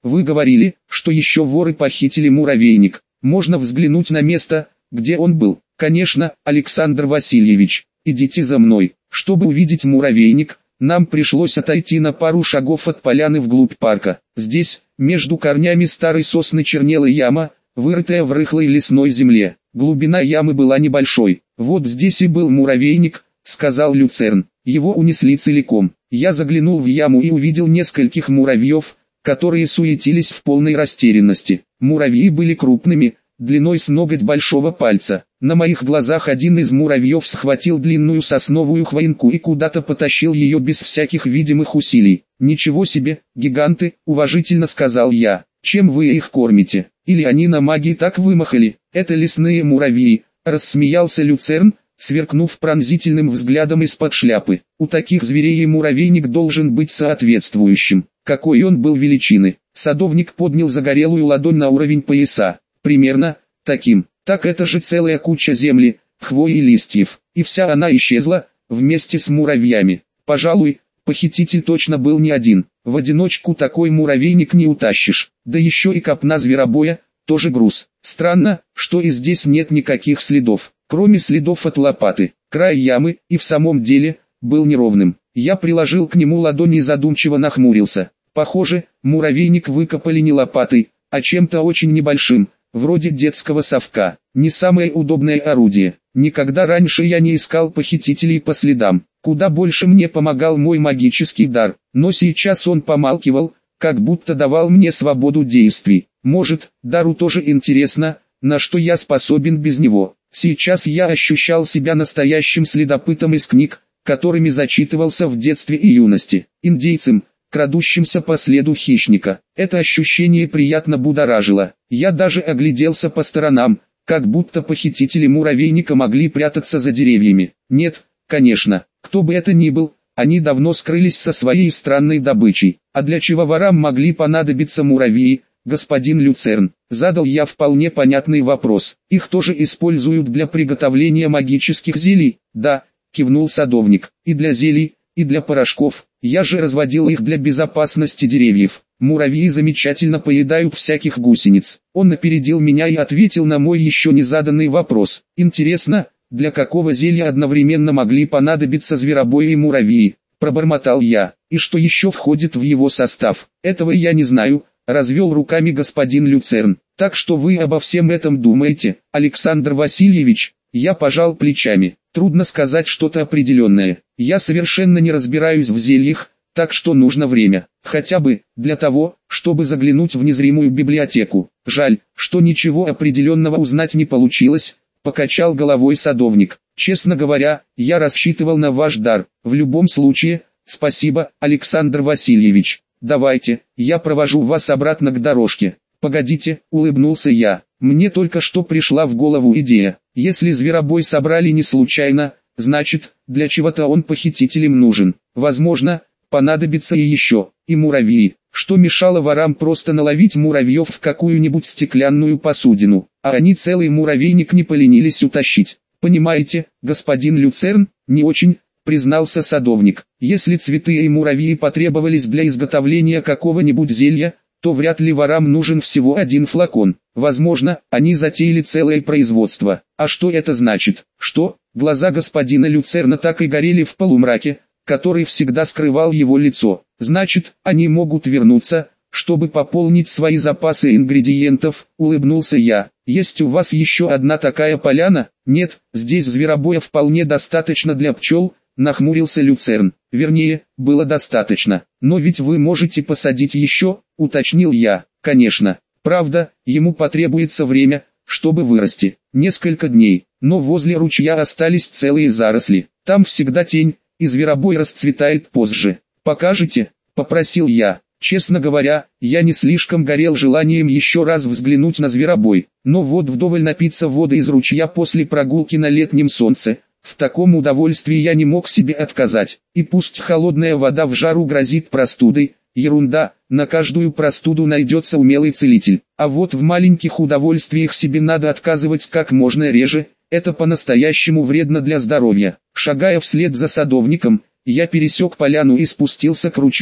S1: Вы говорили, что еще воры похитили муравейник. Можно взглянуть на место, где он был. Конечно, Александр Васильевич, идите за мной. Чтобы увидеть муравейник, нам пришлось отойти на пару шагов от поляны вглубь парка. Здесь, между корнями старой сосны, чернела яма, вырытая в рыхлой лесной земле. Глубина ямы была небольшой. Вот здесь и был муравейник, сказал Люцерн. Его унесли целиком. Я заглянул в яму и увидел нескольких муравьев, которые суетились в полной растерянности. Муравьи были крупными, длиной с ноготь большого пальца. На моих глазах один из муравьев схватил длинную сосновую хвоинку и куда-то потащил ее без всяких видимых усилий. «Ничего себе, гиганты!» – уважительно сказал я. «Чем вы их кормите? Или они на магии так вымахали?» «Это лесные муравьи», – рассмеялся Люцерн, сверкнув пронзительным взглядом из-под шляпы. «У таких зверей и муравейник должен быть соответствующим». Какой он был величины! Садовник поднял загорелую ладонь на уровень пояса. Примерно таким. Так это же целая куча земли, хвои и листьев. И вся она исчезла, вместе с муравьями. Пожалуй, похититель точно был не один. В одиночку такой муравейник не утащишь. Да еще и копна зверобоя, тоже груз. Странно, что и здесь нет никаких следов, кроме следов от лопаты. Край ямы, и в самом деле, был неровным. Я приложил к нему ладонь и задумчиво нахмурился. Похоже, муравейник выкопали не лопатой, а чем-то очень небольшим, вроде детского совка. Не самое удобное орудие. Никогда раньше я не искал похитителей по следам. Куда больше мне помогал мой магический дар. Но сейчас он помалкивал, как будто давал мне свободу действий. Может, дару тоже интересно, на что я способен без него. Сейчас я ощущал себя настоящим следопытом из книг, которыми зачитывался в детстве и юности. Индейцем, крадущимся по следу хищника. Это ощущение приятно будоражило. Я даже огляделся по сторонам, как будто похитители муравейника могли прятаться за деревьями. Нет, конечно, кто бы это ни был, они давно скрылись со своей странной добычей. А для чего ворам могли понадобиться муравьи, господин Люцерн? Задал я вполне понятный вопрос. Их тоже используют для приготовления магических зелий? Да, кивнул садовник. И для зелий, и для порошков. Я же разводил их для безопасности деревьев. Муравьи замечательно поедают всяких гусениц. Он опередил меня и ответил на мой еще не заданный вопрос. Интересно, для какого зелья одновременно могли понадобиться зверобои и муравьи? Пробормотал я. И что еще входит в его состав? Этого я не знаю, развел руками господин Люцерн. Так что вы обо всем этом думаете, Александр Васильевич? Я пожал плечами. Трудно сказать что-то определенное. Я совершенно не разбираюсь в зельях, так что нужно время. Хотя бы, для того, чтобы заглянуть в незримую библиотеку. Жаль, что ничего определенного узнать не получилось, покачал головой садовник. Честно говоря, я рассчитывал на ваш дар. В любом случае, спасибо, Александр Васильевич. Давайте, я провожу вас обратно к дорожке. Погодите, улыбнулся я. Мне только что пришла в голову идея. Если зверобой собрали не случайно, значит, для чего-то он похитителям нужен. Возможно, понадобится и еще, и муравьи. Что мешало ворам просто наловить муравьев в какую-нибудь стеклянную посудину, а они целый муравейник не поленились утащить. Понимаете, господин Люцерн? Не очень, признался садовник. Если цветы и муравьи потребовались для изготовления какого-нибудь зелья, то вряд ли ворам нужен всего один флакон. Возможно, они затеяли целое производство. А что это значит? Что? Глаза господина Люцерна так и горели в полумраке, который всегда скрывал его лицо. Значит, они могут вернуться, чтобы пополнить свои запасы ингредиентов, улыбнулся я. Есть у вас еще одна такая поляна? Нет, здесь зверобоя вполне достаточно для пчел, нахмурился Люцерн. Вернее, было достаточно. Но ведь вы можете посадить еще, уточнил я. Конечно. Правда, ему потребуется время, чтобы вырасти. Несколько дней. Но возле ручья остались целые заросли. Там всегда тень, и зверобой расцветает позже. «Покажете?» – попросил я. Честно говоря, я не слишком горел желанием еще раз взглянуть на зверобой. Но вот вдоволь напиться воды из ручья после прогулки на летнем солнце, в таком удовольствии я не мог себе отказать. И пусть холодная вода в жару грозит простудой, ерунда, на каждую простуду найдется умелый целитель. А вот в маленьких удовольствиях себе надо отказывать как можно реже, это по-настоящему вредно для здоровья. Шагая вслед за садовником, я пересек поляну и спустился к ручью.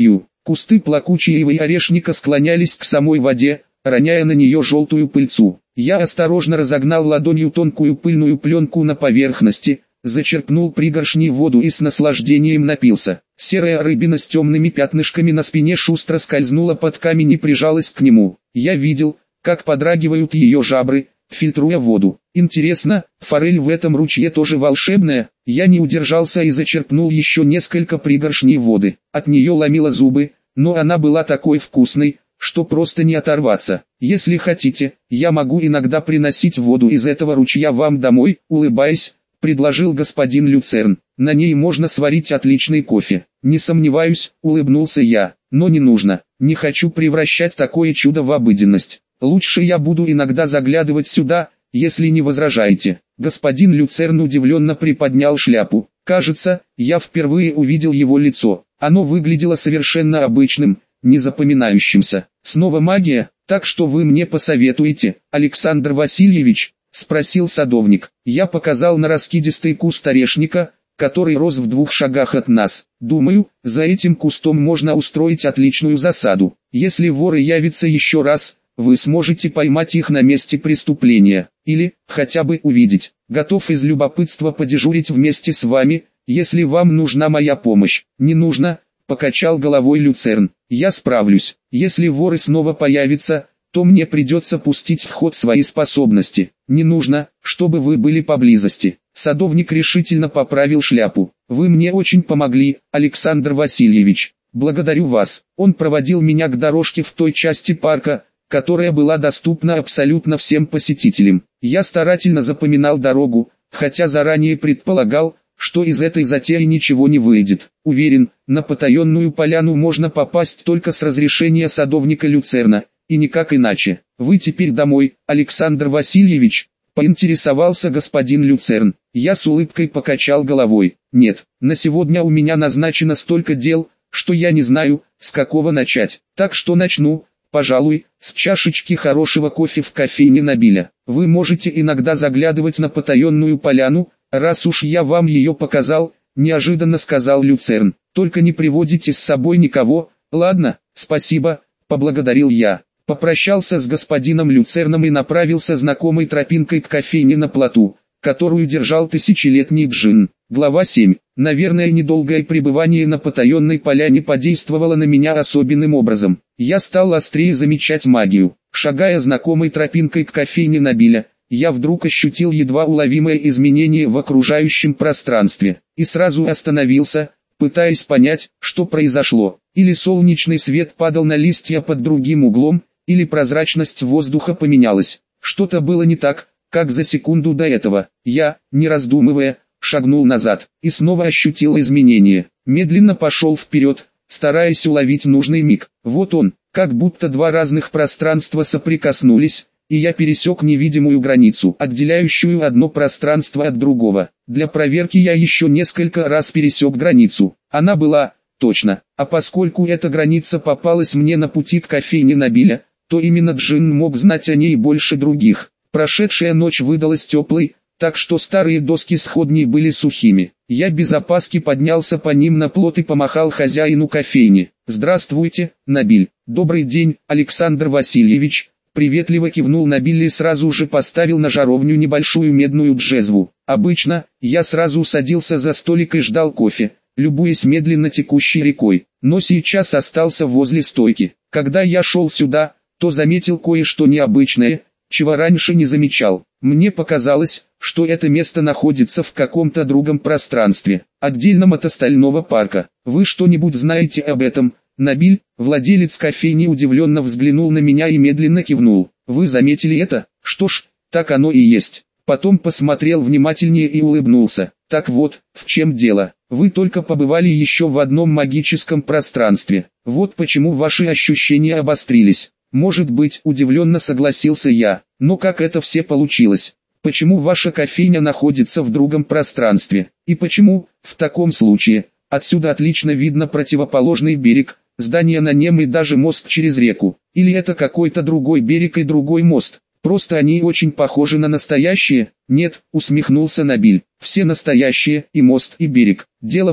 S1: Кусты плакучей ивы и орешника склонялись к самой воде, роняя на нее желтую пыльцу. Я осторожно разогнал ладонью тонкую пыльную пленку на поверхности, зачерпнул пригоршней воду и с наслаждением напился. Серая рыбина с темными пятнышками на спине шустро скользнула под камень и прижалась к нему. Я видел, как подрагивают ее жабры, фильтруя воду. Интересно, форель в этом ручье тоже волшебная? Я не удержался и зачерпнул еще несколько пригоршней воды. От нее ломило зубы, но она была такой вкусной, что просто не оторваться. Если хотите, я могу иногда приносить воду из этого ручья вам домой, улыбаясь, предложил господин Люцерн. На ней можно сварить отличный кофе. Не сомневаюсь, улыбнулся я, но не нужно. Не хочу превращать такое чудо в обыденность. Лучше я буду иногда заглядывать сюда, если не возражаете. Господин Люцерн удивленно приподнял шляпу. Кажется, я впервые увидел его лицо. Оно выглядело совершенно обычным, незапоминающимся. Снова магия, так что вы мне посоветуете, Александр Васильевич? Спросил садовник. Я показал на раскидистый куст орешника, который рос в 2 шагах от нас. Думаю, за этим кустом можно устроить отличную засаду. Если воры явятся еще раз, вы сможете поймать их на месте преступления, или, хотя бы увидеть. Готов из любопытства подежурить вместе с вами, если вам нужна моя помощь. Не нужно, покачал головой Люцерн. Я справлюсь. Если воры снова появятся, то мне придется пустить в ход свои способности. Не нужно, чтобы вы были поблизости. Садовник решительно поправил шляпу. Вы мне очень помогли, Александр Васильевич. Благодарю вас. Он проводил меня к дорожке в той части парка, которая была доступна абсолютно всем посетителям. Я старательно запоминал дорогу, хотя заранее предполагал, что из этой затеи ничего не выйдет. Уверен, на потаенную поляну можно попасть только с разрешения садовника Люцерна, и никак иначе. Вы теперь домой, Александр Васильевич? Поинтересовался господин Люцерн. Я с улыбкой покачал головой. Нет, на сегодня у меня назначено столько дел, что я не знаю, с какого начать. Так что начну, пожалуй, с чашечки хорошего кофе в кофейне Набиля. Вы можете иногда заглядывать на потаенную поляну, раз уж я вам ее показал, неожиданно сказал Люцерн. Только не приводите с собой никого. Ладно, спасибо, поблагодарил я. Попрощался с господином Люцерном и направился знакомой тропинкой к кофейне на плоту, которую держал тысячелетний джин. Глава 7. Наверное, недолгое пребывание на потаенной поляне подействовало на меня особенным образом. Я стал острее замечать магию. Шагая знакомой тропинкой к кофейне Набиля, я вдруг ощутил едва уловимое изменение в окружающем пространстве, и сразу остановился, пытаясь понять, что произошло. Или солнечный свет падал на листья под другим углом, или прозрачность воздуха поменялась. Что-то было не так, как за секунду до этого. Я, не раздумывая, шагнул назад, и снова ощутил изменения. Медленно пошел вперед, стараясь уловить нужный миг. Вот он, как будто 2 разных пространства соприкоснулись, и я пересек невидимую границу, отделяющую одно пространство от другого. Для проверки я еще несколько раз пересек границу. Она была, точно, а поскольку эта граница попалась мне на пути к кофейне Набиля, то именно джин мог знать о ней больше других. Прошедшая ночь выдалась теплой, так что старые доски сходней были сухими. Я без опаски поднялся по ним на плот и помахал хозяину кофейни. «Здравствуйте, Набиль». «Добрый день, Александр Васильевич», приветливо кивнул Набиль и сразу же поставил на жаровню небольшую медную джезву. Обычно, я сразу садился за столик и ждал кофе, любуясь медленно текущей рекой, но сейчас остался возле стойки. Когда я шел сюда, то заметил кое-что необычное, чего раньше не замечал. Мне показалось, что это место находится в каком-то другом пространстве, отдельном от остального парка. Вы что-нибудь знаете об этом? Набиль, владелец кофейни, удивленно взглянул на меня и медленно кивнул. Вы заметили это? Что ж, так оно и есть. Потом посмотрел внимательнее и улыбнулся. Так вот, в чем дело. Вы только побывали еще в одном магическом пространстве. Вот почему ваши ощущения обострились. Может быть, удивленно согласился я. Но как это все получилось? Почему ваша кофейня находится в другом пространстве? И почему, в таком случае, отсюда отлично видно противоположный берег, здание на нем и даже мост через реку? Или это какой-то другой берег и другой мост? Просто они очень похожи на настоящие? Нет, усмехнулся Набиль. Все настоящие, и мост, и берег. Дело в том,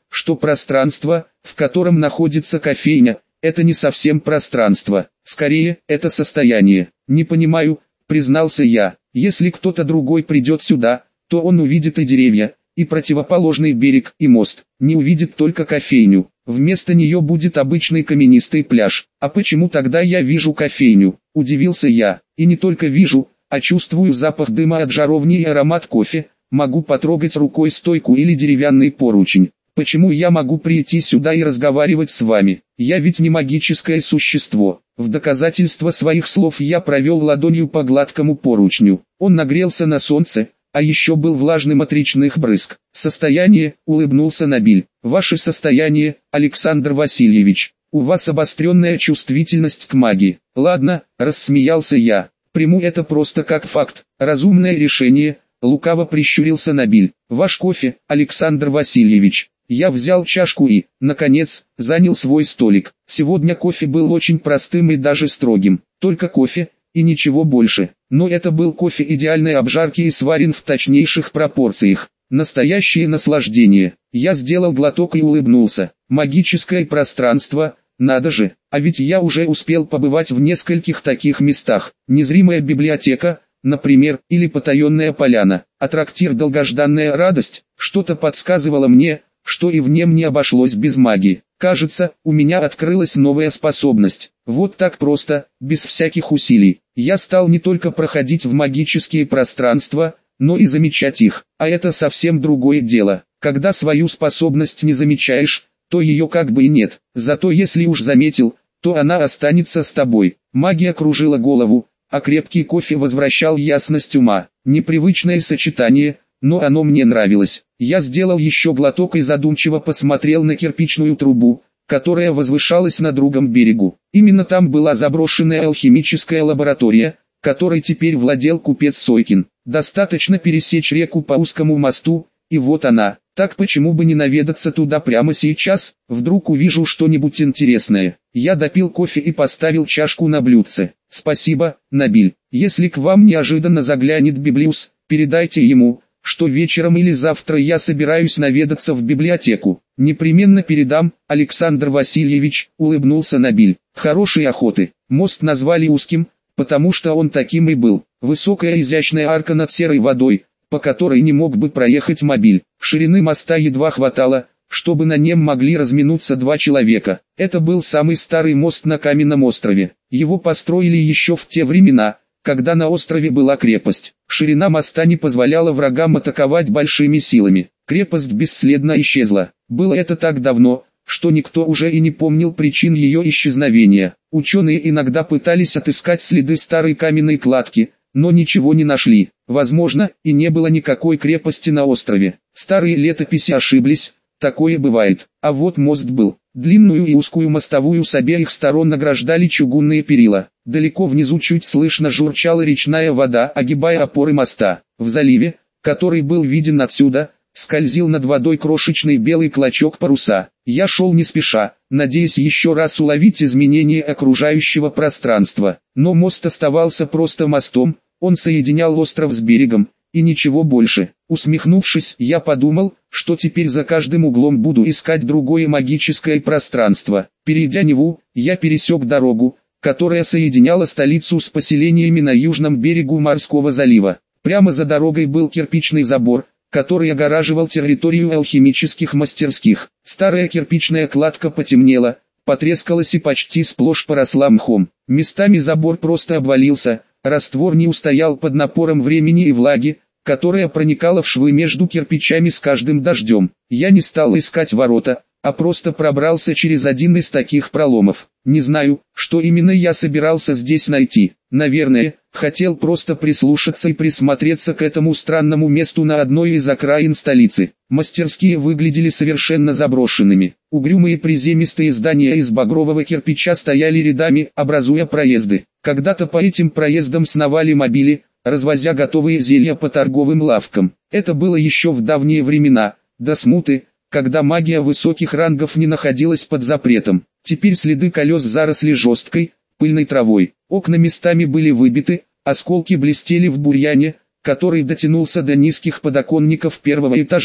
S1: что пространство, в котором находится кофейня, это не совсем пространство, скорее, это состояние. Не понимаю, признался я. Если кто-то другой придет сюда, то он увидит и деревья, и противоположный берег, и мост. Не увидит только кофейню. Вместо нее будет обычный каменистый пляж. А почему тогда я вижу кофейню? Удивился я. И не только вижу, а чувствую запах дыма от жаровни и аромат кофе. Могу потрогать рукой стойку или деревянный поручень. Почему я могу прийти сюда и разговаривать с вами? Я ведь не магическое существо. В доказательство своих слов я провел ладонью по гладкому поручню. Он нагрелся на солнце, а еще был влажным от речных брызг. Состояние, улыбнулся Набиль. Ваше состояние, Александр Васильевич. У вас обостренная чувствительность к магии. Ладно, рассмеялся я. Приму это просто как факт. Разумное решение, лукаво прищурился Набиль. Ваш кофе, Александр Васильевич. Я взял чашку и, наконец, занял свой столик. Сегодня кофе был очень простым и даже строгим. Только кофе, и ничего больше. Но это был кофе идеальной обжарки и сварен в точнейших пропорциях. Настоящее наслаждение. Я сделал глоток и улыбнулся. Магическое пространство, надо же, а ведь я уже успел побывать в нескольких таких местах. Незримая библиотека, например, или потаенная поляна. А трактир «Долгожданная радость» что-то подсказывало мне, что и в нем не обошлось без магии. Кажется, у меня открылась новая способность. Вот так просто, без всяких усилий. Я стал не только проходить в магические пространства, но и замечать их. А это совсем другое дело. Когда свою способность не замечаешь, то ее как бы и нет. Зато если уж заметил, то она останется с тобой. Магия кружила голову, а крепкий кофе возвращал ясность ума. Непривычное сочетание, но оно мне нравилось. Я сделал еще глоток и задумчиво посмотрел на кирпичную трубу, которая возвышалась на другом берегу. Именно там была заброшенная алхимическая лаборатория, которой теперь владел купец Сойкин. Достаточно пересечь реку по узкому мосту, и вот она. Так почему бы не наведаться туда прямо сейчас, вдруг увижу что-нибудь интересное. Я допил кофе и поставил чашку на блюдце. Спасибо, Набиль. Если к вам неожиданно заглянет Библиус, передайте ему, что вечером или завтра я собираюсь наведаться в библиотеку. Непременно передам, Александр Васильевич, улыбнулся Набиль. Хорошей охоты. Мост назвали узким, потому что он таким и был. Высокая изящная арка над серой водой, по которой не мог бы проехать мобиль. Ширины моста едва хватало, чтобы на нем могли разминуться два человека. Это был самый старый мост на Каменном острове. Его построили еще в те времена, когда на острове была крепость. Ширина моста не позволяла врагам атаковать большими силами. Крепость бесследно исчезла. Было это так давно, что никто уже и не помнил причин ее исчезновения. Ученые иногда пытались отыскать следы старой каменной кладки, но ничего не нашли. Возможно, и не было никакой крепости на острове. Старые летописи ошиблись, такое бывает. А вот мост был. Длинную и узкую мостовую с обеих сторон награждали чугунные перила. Далеко внизу чуть слышно журчала речная вода, огибая опоры моста. В заливе, который был виден отсюда, скользил над водой крошечный белый клочок паруса. Я шел не спеша, надеясь еще раз уловить изменения окружающего пространства. Но мост оставался просто мостом, он соединял остров с берегом, и ничего больше. Усмехнувшись, я подумал, что теперь за каждым углом буду искать другое магическое пространство. Перейдя Неву, я пересек дорогу, которая соединяла столицу с поселениями на южном берегу Морского залива. Прямо за дорогой был кирпичный забор, который огораживал территорию алхимических мастерских. Старая кирпичная кладка потемнела, потрескалась и почти сплошь поросла мхом. Местами забор просто обвалился, раствор не устоял под напором времени и влаги, которая проникала в швы между кирпичами с каждым дождем. Я не стал искать ворота, а просто пробрался через один из таких проломов. Не знаю, что именно я собирался здесь найти. Наверное, хотел просто прислушаться и присмотреться к этому странному месту на одной из окраин столицы. Мастерские выглядели совершенно заброшенными. Угрюмые приземистые здания из багрового кирпича стояли рядами, образуя проезды. Когда-то по этим проездам сновали мобили, развозя готовые зелья по торговым лавкам. Это было еще в давние времена, до смуты, когда магия высоких рангов не находилась под запретом. Теперь следы колес заросли жесткой, пыльной травой. Окна местами были выбиты, осколки блестели в бурьяне, который дотянулся до низких подоконников первого этажа.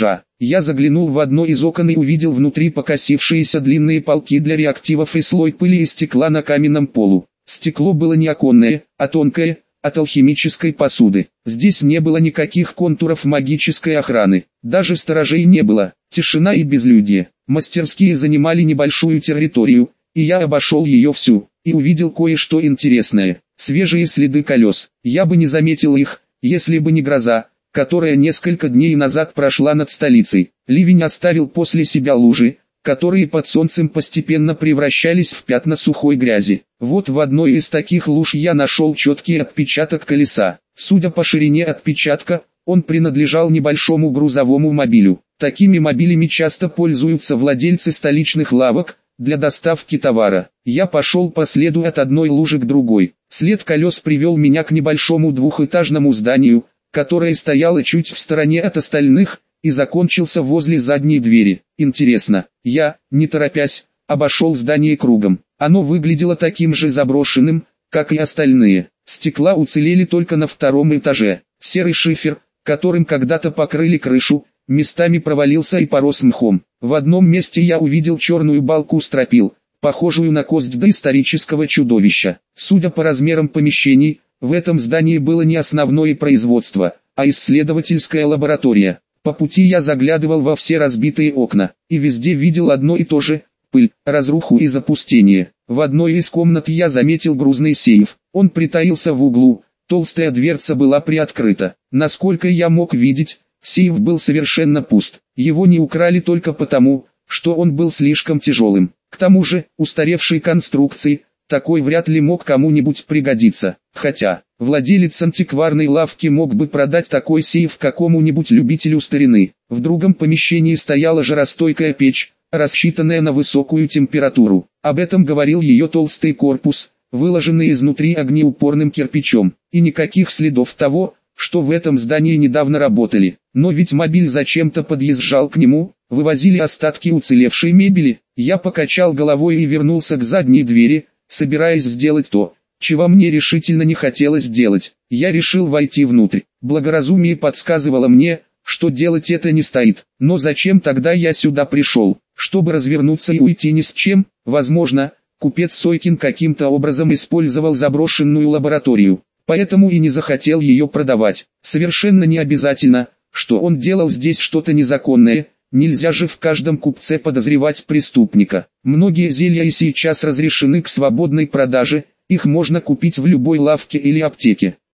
S1: Я заглянул в одно из окон и увидел внутри покосившиеся длинные полки для реактивов и слой пыли и стекла на каменном полу. Стекло было не оконное, а тонкое, от алхимической посуды. Здесь не было никаких контуров магической охраны, даже сторожей не было, тишина и безлюдье. Мастерские занимали небольшую территорию, и я обошел ее всю, и увидел кое-что интересное. Свежие следы колес. Я бы не заметил их, если бы не гроза, которая несколько дней назад прошла над столицей. Ливень оставил после себя лужи, которые под солнцем постепенно превращались в пятна сухой грязи. Вот в одной из таких луж я нашел четкий отпечаток колеса. Судя по ширине отпечатка, он принадлежал небольшому грузовому мобилю. Такими мобилями часто пользуются владельцы столичных лавок для доставки товара. Я пошел по следу от одной лужи к другой. След колес привел меня к небольшому двухэтажному зданию, которое стояло чуть в стороне от остальных, и закончился возле задней двери. Интересно, я, не торопясь, обошел здание кругом. Оно выглядело таким же заброшенным, как и остальные. Стекла уцелели только на втором этаже. Серый шифер, которым когда-то покрыли крышу, местами провалился и порос мхом. В одном месте я увидел черную балку стропил, похожую на кость доисторического чудовища. Судя по размерам помещений, в этом здании было не основное производство, а исследовательская лаборатория. По пути я заглядывал во все разбитые окна, и везде видел одно и то же – пыль, разруху и запустение. В одной из комнат я заметил грузный сейф, он притаился в углу, толстая дверца была приоткрыта. Насколько я мог видеть, сейф был совершенно пуст, его не украли только потому, что он был слишком тяжелым. К тому же, устаревшей конструкции, такой вряд ли мог кому-нибудь пригодиться. Хотя, владелец антикварной лавки мог бы продать такой сейф какому-нибудь любителю старины. В другом помещении стояла жаростойкая печь, рассчитанная на высокую температуру. Об этом говорил ее толстый корпус, выложенный изнутри огнеупорным кирпичом. И никаких следов того, что в этом здании недавно работали. Но ведь мобиль зачем-то подъезжал к нему, вывозили остатки уцелевшей мебели. Я покачал головой и вернулся к задней двери, собираясь сделать то, чего мне решительно не хотелось делать. Я решил войти внутрь. Благоразумие подсказывало мне, что делать это не стоит. Но зачем тогда я сюда пришел? Чтобы развернуться и уйти ни с чем? Возможно, купец Сойкин каким-то образом использовал заброшенную лабораторию, поэтому и не захотел ее продавать. Совершенно не обязательно, что он делал здесь что-то незаконное. Нельзя же в каждом купце подозревать преступника. Многие зелья и сейчас разрешены к свободной продаже, их можно купить в любой лавке или аптеке.